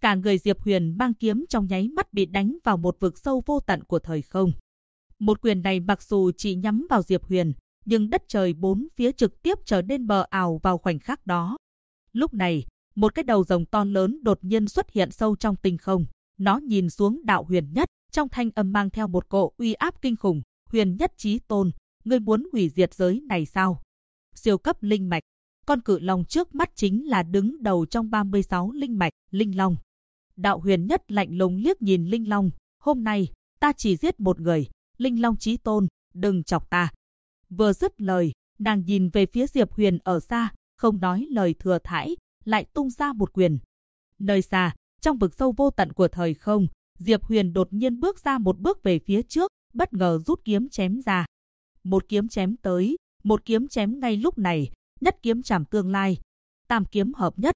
cả người Diệp Huyền mang kiếm trong nháy mắt bị đánh vào một vực sâu vô tận của thời không. Một quyền này mặc dù chỉ nhắm vào Diệp Huyền, nhưng đất trời bốn phía trực tiếp trở nên mờ ảo vào khoảnh khắc đó. Lúc này, một cái đầu rồng to lớn đột nhiên xuất hiện sâu trong tinh không. Nó nhìn xuống Đạo Huyền Nhất, trong thanh âm mang theo một cỗ uy áp kinh khủng. Huyền Nhất chí tôn, ngươi muốn hủy diệt giới này sao? Siêu cấp linh mạch. Con cự long trước mắt chính là đứng đầu trong 36 linh mạch, Linh Long. Đạo Huyền Nhất lạnh lùng liếc nhìn Linh Long. Hôm nay, ta chỉ giết một người. Linh Long chí tôn, đừng chọc ta. Vừa dứt lời, nàng nhìn về phía Diệp Huyền ở xa, không nói lời thừa thãi, lại tung ra một quyền. Nơi xa, trong vực sâu vô tận của thời không, Diệp Huyền đột nhiên bước ra một bước về phía trước, bất ngờ rút kiếm chém ra. Một kiếm chém tới, một kiếm chém ngay lúc này, nhất kiếm chảm tương lai. Tam kiếm hợp nhất,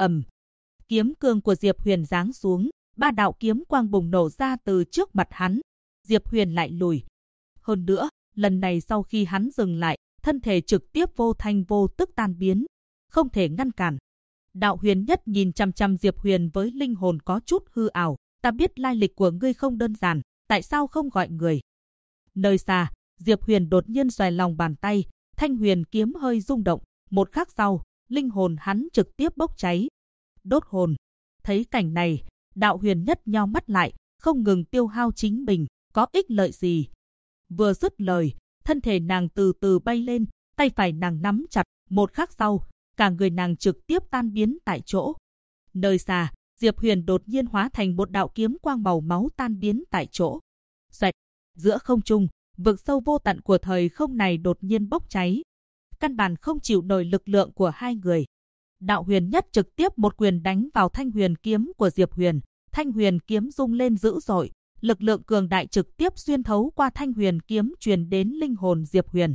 kiếm cương của Diệp Huyền giáng xuống, ba đạo kiếm quang bùng nổ ra từ trước mặt hắn. Diệp Huyền lại lùi. Hơn nữa, lần này sau khi hắn dừng lại, thân thể trực tiếp vô thanh vô tức tan biến, không thể ngăn cản. Đạo Huyền Nhất nhìn chăm chăm Diệp Huyền với linh hồn có chút hư ảo. Ta biết lai lịch của ngươi không đơn giản, tại sao không gọi người? Nơi xa, Diệp Huyền đột nhiên xoay lòng bàn tay, thanh huyền kiếm hơi rung động. Một khắc sau, linh hồn hắn trực tiếp bốc cháy. Đốt hồn. Thấy cảnh này, Đạo Huyền Nhất nheo mắt lại, không ngừng tiêu hao chính mình, có ích lợi gì? Vừa dứt lời, thân thể nàng từ từ bay lên, tay phải nàng nắm chặt. Một khắc sau, cả người nàng trực tiếp tan biến tại chỗ. Nơi xa, Diệp Huyền đột nhiên hóa thành một đạo kiếm quang màu máu tan biến tại chỗ. Xoẹt, giữa không trung, vực sâu vô tận của thời không này đột nhiên bốc cháy. Căn bản không chịu nổi lực lượng của hai người. Đạo Huyền Nhất trực tiếp một quyền đánh vào thanh huyền kiếm của Diệp Huyền. Thanh huyền kiếm rung lên dữ dội, lực lượng cường đại trực tiếp xuyên thấu qua thanh huyền kiếm truyền đến linh hồn Diệp Huyền.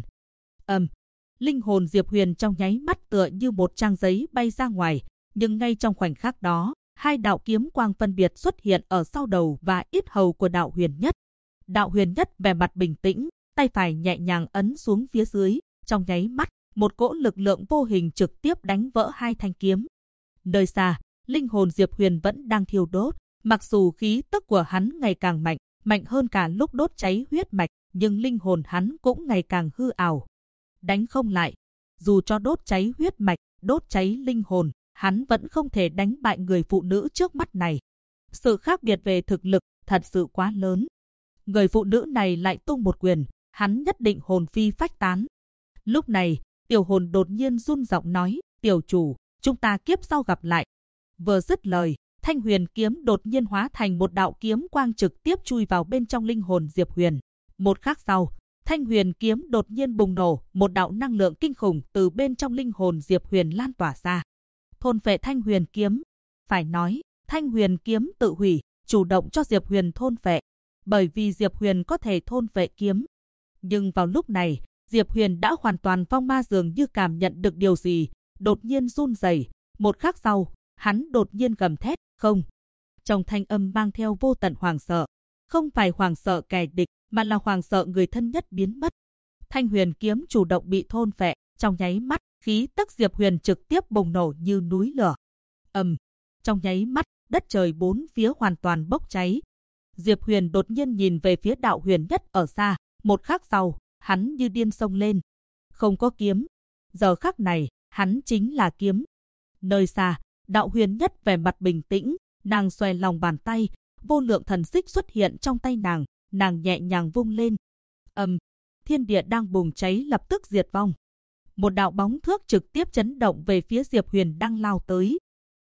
Linh hồn Diệp Huyền trong nháy mắt tựa như một trang giấy bay ra ngoài, nhưng ngay trong khoảnh khắc đó, hai đạo kiếm quang phân biệt xuất hiện ở sau đầu và yết hầu của Đạo Huyền Nhất. Đạo Huyền Nhất vẻ mặt bình tĩnh, tay phải nhẹ nhàng ấn xuống phía dưới, trong nháy mắt, một cỗ lực lượng vô hình trực tiếp đánh vỡ hai thanh kiếm. Nơi xa, linh hồn Diệp Huyền vẫn đang thiêu đốt, mặc dù khí tức của hắn ngày càng mạnh, mạnh hơn cả lúc đốt cháy huyết mạch, nhưng linh hồn hắn cũng ngày càng hư ảo. Đánh không lại, dù cho đốt cháy huyết mạch, đốt cháy linh hồn, hắn vẫn không thể đánh bại người phụ nữ trước mắt này. Sự khác biệt về thực lực thật sự quá lớn. Người phụ nữ này lại tung một quyền, hắn nhất định hồn phi phách tán. Lúc này, tiểu hồn đột nhiên run giọng nói, tiểu chủ, chúng ta kiếp sau gặp lại. Vừa dứt lời, thanh huyền kiếm đột nhiên hóa thành một đạo kiếm quang trực tiếp chui vào bên trong linh hồn Diệp Huyền. Một khắc sau, thanh huyền kiếm đột nhiên bùng nổ, một đạo năng lượng kinh khủng từ bên trong linh hồn Diệp Huyền lan tỏa ra. Thôn phệ thanh huyền kiếm. Phải nói, thanh huyền kiếm tự hủy, chủ động cho Diệp Huyền thôn phệ. Bởi vì Diệp Huyền có thể thôn phệ kiếm. Nhưng vào lúc này, Diệp Huyền đã hoàn toàn vong ma, dường như cảm nhận được điều gì, đột nhiên run rẩy. Một khắc sau, hắn đột nhiên gầm thét, không. Trong thanh âm mang theo vô tận hoảng sợ. Không phải hoảng sợ kẻ địch, mà là hoảng sợ người thân nhất biến mất. Thanh huyền kiếm chủ động bị thôn phệ, trong nháy mắt, khí tức Diệp Huyền trực tiếp bùng nổ như núi lửa. Trong nháy mắt, đất trời bốn phía hoàn toàn bốc cháy. Diệp Huyền đột nhiên nhìn về phía Đạo Huyền Nhất ở xa, một khắc sau, hắn như điên xông lên. Không có kiếm. Giờ khắc này, hắn chính là kiếm. Nơi xa, Đạo Huyền Nhất vẻ mặt bình tĩnh, nàng xòe lòng bàn tay, vô lượng thần xích xuất hiện trong tay nàng nhẹ nhàng vung lên. Thiên địa đang bùng cháy lập tức diệt vong. Một đạo bóng thước trực tiếp chấn động về phía Diệp Huyền đang lao tới.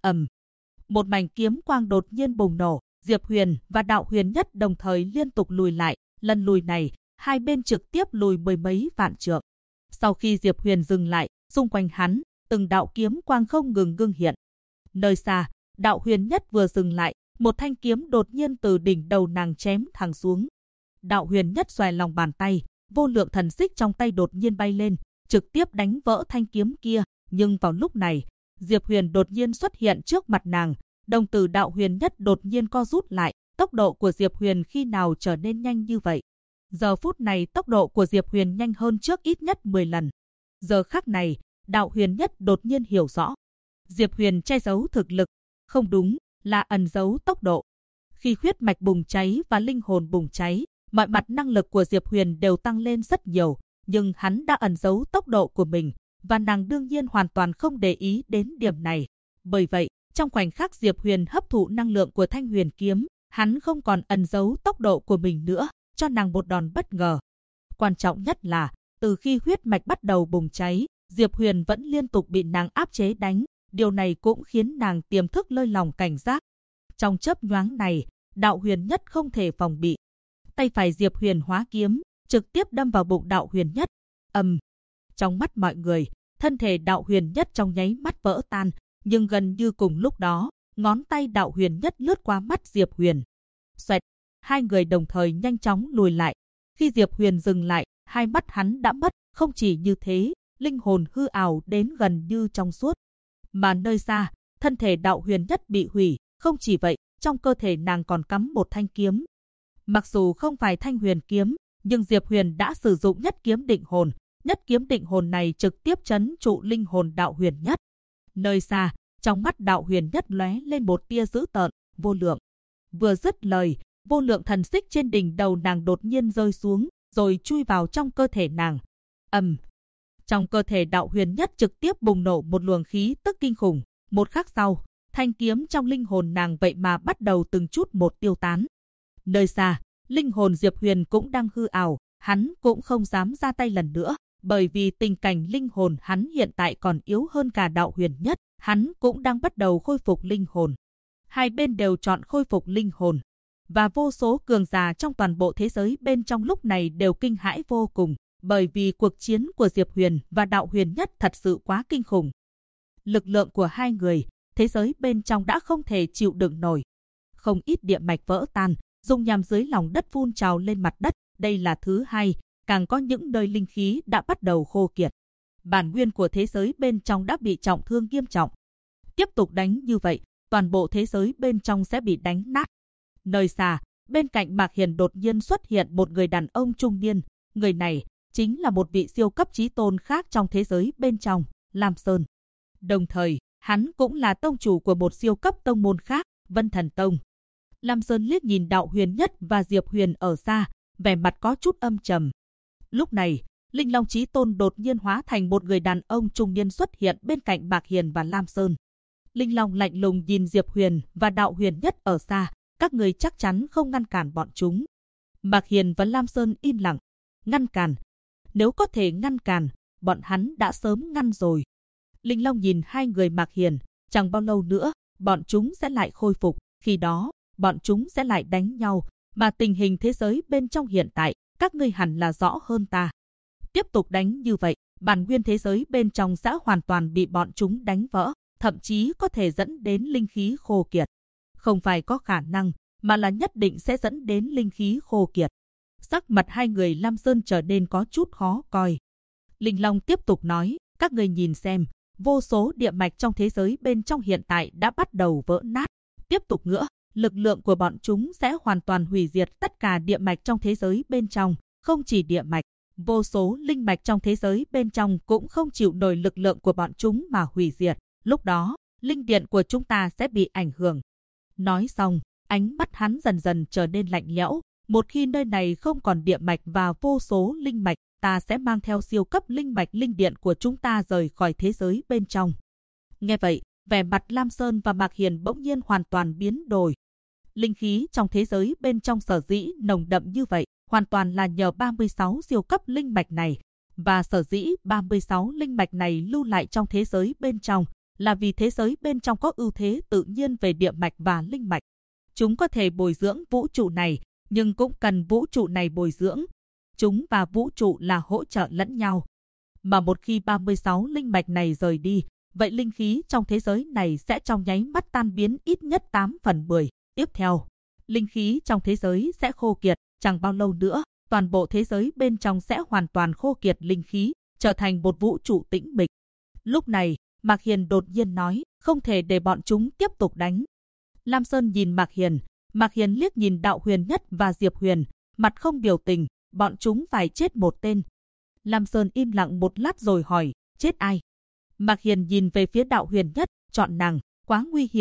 Một mảnh kiếm quang đột nhiên bùng nổ, Diệp Huyền và Đạo Huyền Nhất đồng thời liên tục lùi lại, lần lùi này, hai bên trực tiếp lùi mười mấy vạn trượng. Sau khi Diệp Huyền dừng lại, xung quanh hắn, từng đạo kiếm quang không ngừng ngưng hiện. Nơi xa, Đạo Huyền Nhất vừa dừng lại, một thanh kiếm đột nhiên từ đỉnh đầu nàng chém thẳng xuống. Đạo Huyền Nhất xoay lòng bàn tay, vô lượng thần xích trong tay đột nhiên bay lên, trực tiếp đánh vỡ thanh kiếm kia. Nhưng vào lúc này, Diệp Huyền đột nhiên xuất hiện trước mặt nàng, đồng tử Đạo Huyền Nhất đột nhiên co rút lại. Tốc độ của Diệp Huyền khi nào trở nên nhanh như vậy? Giờ phút này tốc độ của Diệp Huyền nhanh hơn trước ít nhất 10 lần. Giờ khắc này, Đạo Huyền Nhất đột nhiên hiểu rõ. Diệp Huyền che giấu thực lực. Không đúng, là ẩn giấu tốc độ. Khi huyết mạch bùng cháy và linh hồn bùng cháy, mọi mặt năng lực của Diệp Huyền đều tăng lên rất nhiều, nhưng hắn đã ẩn giấu tốc độ của mình, và nàng đương nhiên hoàn toàn không để ý đến điểm này. Bởi vậy, trong khoảnh khắc Diệp Huyền hấp thụ năng lượng của Thanh Huyền kiếm, hắn không còn ẩn giấu tốc độ của mình nữa, cho nàng một đòn bất ngờ. Quan trọng nhất là, từ khi huyết mạch bắt đầu bùng cháy, Diệp Huyền vẫn liên tục bị nàng áp chế đánh, điều này cũng khiến nàng tiềm thức lơi lòng cảnh giác. Trong chớp nhoáng này, Đạo Huyền Nhất không thể phòng bị. Tay phải Diệp Huyền hóa kiếm, trực tiếp đâm vào bụng Đạo Huyền Nhất. Trong mắt mọi người, thân thể Đạo Huyền Nhất trong nháy mắt vỡ tan, nhưng gần như cùng lúc đó, ngón tay Đạo Huyền Nhất lướt qua mắt Diệp Huyền. Xoẹt, hai người đồng thời nhanh chóng lùi lại. Khi Diệp Huyền dừng lại, hai mắt hắn đã mất, không chỉ như thế, linh hồn hư ảo đến gần như trong suốt. Mà nơi xa, thân thể Đạo Huyền Nhất bị hủy, không chỉ vậy, trong cơ thể nàng còn cắm một thanh kiếm. Mặc dù không phải Thanh Huyền kiếm, nhưng Diệp Huyền đã sử dụng nhất kiếm định hồn. Nhất kiếm định hồn này trực tiếp trấn trụ linh hồn Đạo Huyền Nhất. Nơi xa, trong mắt Đạo Huyền Nhất lóe lên một tia dữ tợn, vô lượng. Vừa dứt lời, vô lượng thần xích trên đỉnh đầu nàng đột nhiên rơi xuống, rồi chui vào trong cơ thể nàng. Trong cơ thể Đạo Huyền Nhất trực tiếp bùng nổ một luồng khí tức kinh khủng. Một khắc sau, thanh kiếm trong linh hồn nàng vậy mà bắt đầu từng chút một tiêu tán. Nơi xa, linh hồn Diệp Huyền cũng đang hư ảo, hắn cũng không dám ra tay lần nữa, bởi vì tình cảnh linh hồn hắn hiện tại còn yếu hơn cả Đạo Huyền Nhất, hắn cũng đang bắt đầu khôi phục linh hồn. Hai bên đều chọn khôi phục linh hồn, và vô số cường giả trong toàn bộ thế giới bên trong lúc này đều kinh hãi vô cùng, bởi vì cuộc chiến của Diệp Huyền và Đạo Huyền Nhất thật sự quá kinh khủng. Lực lượng của hai người, thế giới bên trong đã không thể chịu đựng nổi. Không ít địa mạch vỡ tan, dung nham dưới lòng đất phun trào lên mặt đất, đây là thứ hai, càng có những nơi linh khí đã bắt đầu khô kiệt. Bản nguyên của thế giới bên trong đã bị trọng thương nghiêm trọng. Tiếp tục đánh như vậy, toàn bộ thế giới bên trong sẽ bị đánh nát. Nơi xa, bên cạnh Mạc Hiền đột nhiên xuất hiện một người đàn ông trung niên. Người này chính là một vị siêu cấp chí tôn khác trong thế giới bên trong, Lam Sơn. Đồng thời, hắn cũng là tông chủ của một siêu cấp tông môn khác, Vân Thần Tông. Lam Sơn liếc nhìn Đạo Huyền Nhất và Diệp Huyền ở xa, vẻ mặt có chút âm trầm. Lúc này, Linh Long Chí Tôn đột nhiên hóa thành một người đàn ông trung niên xuất hiện bên cạnh Mạc Hiền và Lam Sơn. Linh Long lạnh lùng nhìn Diệp Huyền và Đạo Huyền Nhất ở xa, các người chắc chắn không ngăn cản bọn chúng. Mạc Hiền và Lam Sơn im lặng. Ngăn cản? Nếu có thể ngăn cản, bọn hắn đã sớm ngăn rồi. Linh Long nhìn hai người Mạc Hiền, chẳng bao lâu nữa, bọn chúng sẽ lại khôi phục, khi đó, bọn chúng sẽ lại đánh nhau, mà tình hình thế giới bên trong hiện tại, các ngươi hẳn là rõ hơn ta. Tiếp tục đánh như vậy, bản nguyên thế giới bên trong sẽ hoàn toàn bị bọn chúng đánh vỡ, thậm chí có thể dẫn đến linh khí khô kiệt. Không phải có khả năng, mà là nhất định sẽ dẫn đến linh khí khô kiệt. Sắc mặt hai người Lam Sơn trở nên có chút khó coi. Linh Long tiếp tục nói, các ngươi nhìn xem, vô số địa mạch trong thế giới bên trong hiện tại đã bắt đầu vỡ nát. Tiếp tục nữa, lực lượng của bọn chúng sẽ hoàn toàn hủy diệt tất cả địa mạch trong thế giới bên trong, không chỉ địa mạch, vô số linh mạch trong thế giới bên trong cũng không chịu nổi lực lượng của bọn chúng mà hủy diệt. Lúc đó, linh điện của chúng ta sẽ bị ảnh hưởng. Nói xong, ánh mắt hắn dần dần trở nên lạnh lẽo. Một khi nơi này không còn địa mạch và vô số linh mạch, ta sẽ mang theo siêu cấp linh mạch linh điện của chúng ta rời khỏi thế giới bên trong. Nghe vậy, vẻ mặt Lam Sơn và Mạc Hiền bỗng nhiên hoàn toàn biến đổi. Linh khí trong thế giới bên trong sở dĩ nồng đậm như vậy, hoàn toàn là nhờ 36 siêu cấp linh mạch này. Và sở dĩ 36 linh mạch này lưu lại trong thế giới bên trong, là vì thế giới bên trong có ưu thế tự nhiên về địa mạch và linh mạch. Chúng có thể bồi dưỡng vũ trụ này, nhưng cũng cần vũ trụ này bồi dưỡng. Chúng và vũ trụ là hỗ trợ lẫn nhau. Mà một khi 36 linh mạch này rời đi, vậy linh khí trong thế giới này sẽ trong nháy mắt tan biến ít nhất 8/10. Tiếp theo, linh khí trong thế giới sẽ khô kiệt, chẳng bao lâu nữa, toàn bộ thế giới bên trong sẽ hoàn toàn khô kiệt linh khí, trở thành một vũ trụ tĩnh mịch. Lúc này, Mạc Hiền đột nhiên nói, không thể để bọn chúng tiếp tục đánh. Lam Sơn nhìn Mạc Hiền liếc nhìn Đạo Huyền Nhất và Diệp Huyền, mặt không biểu tình, bọn chúng phải chết một tên. Lam Sơn im lặng một lát rồi hỏi, chết ai? Mạc Hiền nhìn về phía Đạo Huyền Nhất, chọn nàng, quá nguy hiểm,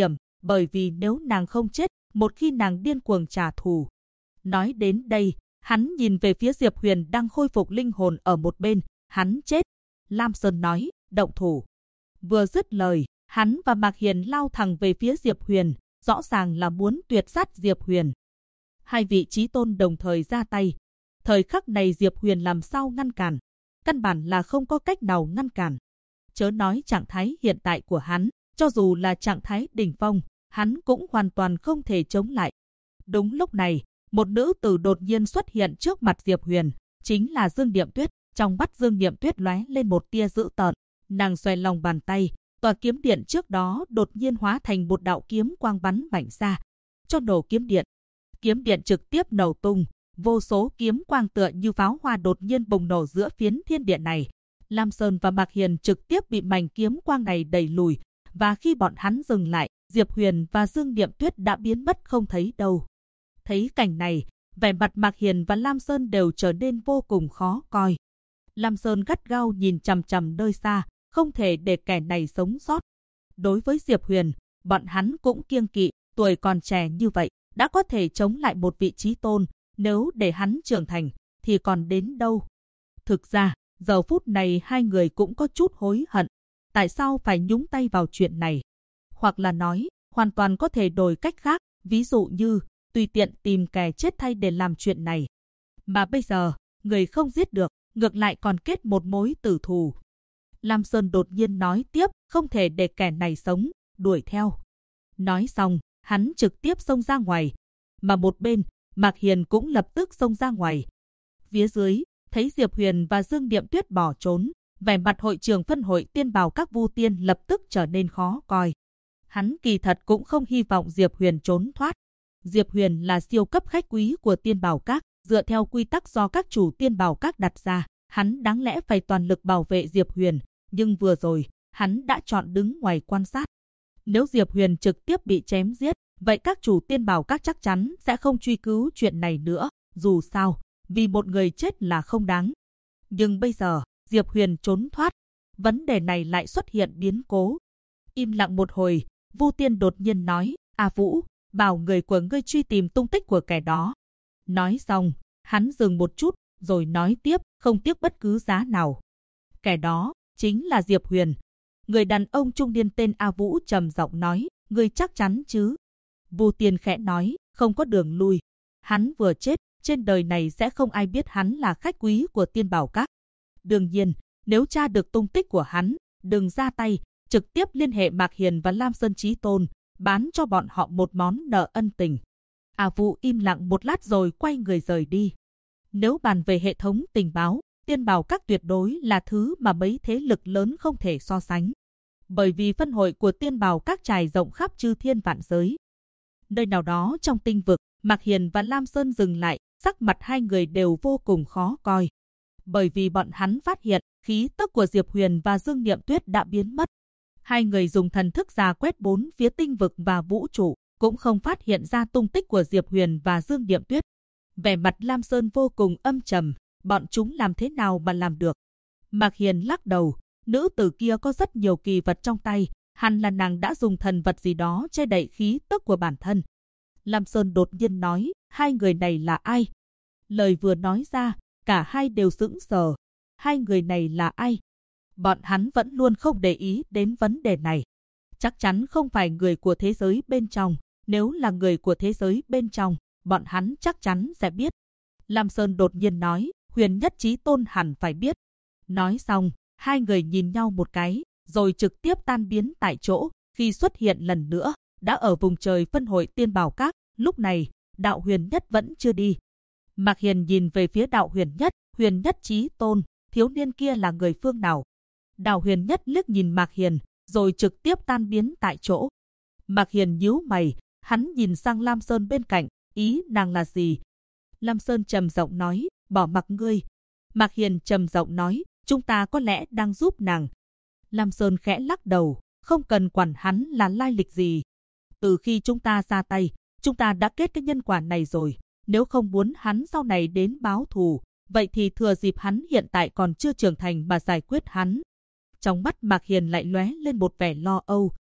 bởi vì nếu nàng không chết, một khi nàng điên cuồng trả thù. Nói đến đây, hắn nhìn về phía Diệp Huyền đang khôi phục linh hồn ở một bên, hắn chết. Lam Sơn nói, động thủ. Vừa dứt lời, hắn và Mạc Hiền lao thẳng về phía Diệp Huyền, rõ ràng là muốn tuyệt sát Diệp Huyền. Hai vị chí tôn đồng thời ra tay. Thời khắc này Diệp Huyền làm sao ngăn cản? Căn bản là không có cách nào ngăn cản. Chớ nói trạng thái hiện tại của hắn, cho dù là trạng thái đỉnh phong, hắn cũng hoàn toàn không thể chống lại. Đúng lúc này, một nữ tử đột nhiên xuất hiện trước mặt Diệp Huyền, chính là Dương Niệm Tuyết. Trong mắt Dương Niệm Tuyết lóe lên một tia dữ tợn, nàng xoay lòng bàn tay, tòa kiếm điện trước đó đột nhiên hóa thành một đạo kiếm quang bắn mạnh ra, cho nổ kiếm điện. Kiếm điện trực tiếp nổ tung, vô số kiếm quang tựa như pháo hoa đột nhiên bùng nổ giữa phiến thiên địa này. Lam Sơn và Mạc Hiền trực tiếp bị mảnh kiếm quang này đẩy lùi, và khi bọn hắn dừng lại, Diệp Huyền và Dương Niệm Tuyết đã biến mất không thấy đâu. Thấy cảnh này, vẻ mặt Mạc Hiền và Lam Sơn đều trở nên vô cùng khó coi. Lam Sơn gắt gao nhìn chằm chằm nơi xa, không thể để kẻ này sống sót. Đối với Diệp Huyền, bọn hắn cũng kiêng kỵ, tuổi còn trẻ như vậy, đã có thể chống lại một vị chí tôn, nếu để hắn trưởng thành, thì còn đến đâu. Thực ra, giờ phút này hai người cũng có chút hối hận. Tại sao phải nhúng tay vào chuyện này? Hoặc là nói, hoàn toàn có thể đổi cách khác, ví dụ như, tùy tiện tìm kẻ chết thay để làm chuyện này. Mà bây giờ, người không giết được, ngược lại còn kết một mối tử thù. Lam Sơn đột nhiên nói tiếp, không thể để kẻ này sống, đuổi theo. Nói xong, hắn trực tiếp xông ra ngoài. Mà một bên, Mạc Hiền cũng lập tức xông ra ngoài. Phía dưới, thấy Diệp Huyền và Dương Niệm Tuyết bỏ trốn, vẻ mặt hội trưởng phân hội tiên bào các vu tiên lập tức trở nên khó coi. Hắn kỳ thật cũng không hy vọng Diệp Huyền trốn thoát. Diệp Huyền là siêu cấp khách quý của tiên bào các, dựa theo quy tắc do các chủ tiên bào các đặt ra, hắn đáng lẽ phải toàn lực bảo vệ Diệp Huyền, nhưng vừa rồi, hắn đã chọn đứng ngoài quan sát. Nếu Diệp Huyền trực tiếp bị chém giết, vậy các chủ tiên bào các chắc chắn sẽ không truy cứu chuyện này nữa, dù sao, vì một người chết là không đáng. Nhưng bây giờ, Diệp Huyền trốn thoát, vấn đề này lại xuất hiện biến cố. Im lặng một hồi, Vu Tiên đột nhiên nói, A Vũ, bảo người của ngươi truy tìm tung tích của kẻ đó. Nói xong, hắn dừng một chút, rồi nói tiếp, không tiếc bất cứ giá nào. Kẻ đó, chính là Diệp Huyền. Người đàn ông trung niên tên A Vũ trầm giọng nói, ngươi chắc chắn chứ? Vu Tiên khẽ nói, không có đường lui. Hắn vừa chết, trên đời này sẽ không ai biết hắn là khách quý của tiên bảo các. Đương nhiên, nếu tra được tung tích của hắn, đừng ra tay, trực tiếp liên hệ Mạc Hiền và Lam Sơn Chí Tôn, bán cho bọn họ một món nợ ân tình. A Vũ im lặng một lát rồi quay người rời đi. Nếu bàn về hệ thống tình báo, tiên bảo các tuyệt đối là thứ mà mấy thế lực lớn không thể so sánh. Bởi vì phân hội của tiên bảo các trải rộng khắp chư thiên vạn giới. Nơi nào đó trong tinh vực, Mạc Hiền và Lam Sơn dừng lại, sắc mặt hai người đều vô cùng khó coi. Bởi vì bọn hắn phát hiện, khí tức của Diệp Huyền và Dương Niệm Tuyết đã biến mất. Hai người dùng thần thức rà quét bốn phía tinh vực và vũ trụ, cũng không phát hiện ra tung tích của Diệp Huyền và Dương Niệm Tuyết. Vẻ mặt Lam Sơn vô cùng âm trầm, bọn chúng làm thế nào mà làm được? Mạc Hiền lắc đầu, nữ tử kia có rất nhiều kỳ vật trong tay, hẳn là nàng đã dùng thần vật gì đó che đậy khí tức của bản thân. Lam Sơn đột nhiên nói, hai người này là ai? Lời vừa nói ra, cả hai đều sững sờ. Hai người này là ai? Bọn hắn vẫn luôn không để ý đến vấn đề này. Chắc chắn không phải người của thế giới bên trong. Nếu là người của thế giới bên trong, bọn hắn chắc chắn sẽ biết. Lam Sơn đột nhiên nói, Huyền Nhất Chí Tôn hẳn phải biết. Nói xong, hai người nhìn nhau một cái, rồi trực tiếp tan biến tại chỗ. Khi xuất hiện lần nữa, đã ở vùng trời phân hội tiên bảo các. Lúc này, đạo Huyền Nhất vẫn chưa đi. Mạc Hiền nhìn về phía đạo Huyền Nhất Chí Tôn, thiếu niên kia là người phương nào? Đạo Huyền Nhất liếc nhìn Mạc Hiền, rồi trực tiếp tan biến tại chỗ. Mạc Hiền nhíu mày, hắn nhìn sang Lam Sơn bên cạnh, ý nàng là gì? Lam Sơn trầm giọng nói, bỏ mặc ngươi. Mạc Hiền trầm giọng nói, chúng ta có lẽ đang giúp nàng. Lam Sơn khẽ lắc đầu, không cần quản hắn là lai lịch gì. Từ khi chúng ta ra tay, chúng ta đã kết cái nhân quả này rồi. Nếu không muốn hắn sau này đến báo thù, vậy thì thừa dịp hắn hiện tại còn chưa trưởng thành mà giải quyết hắn. Trong mắt Mạc Hiền lại lóe lên một vẻ lo âu,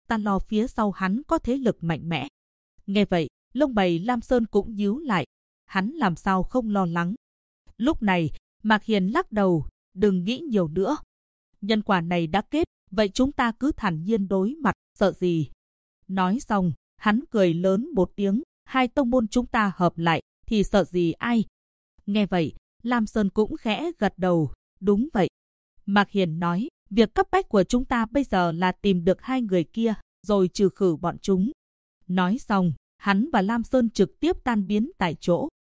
ta lo phía sau hắn có thế lực mạnh mẽ. Nghe vậy, lông mày Lam Sơn cũng nhíu lại. Hắn làm sao không lo lắng. Lúc này, Mạc Hiền lắc đầu, đừng nghĩ nhiều nữa. Nhân quả này đã kết, vậy chúng ta cứ thản nhiên đối mặt, sợ gì. Nói xong, hắn cười lớn một tiếng, hai tông môn chúng ta hợp lại, thì sợ gì ai. Nghe vậy, Lam Sơn cũng khẽ gật đầu, đúng vậy. Mạc Hiền nói, việc cấp bách của chúng ta bây giờ là tìm được hai người kia, rồi trừ khử bọn chúng. Nói xong, hắn và Lam Sơn trực tiếp tan biến tại chỗ.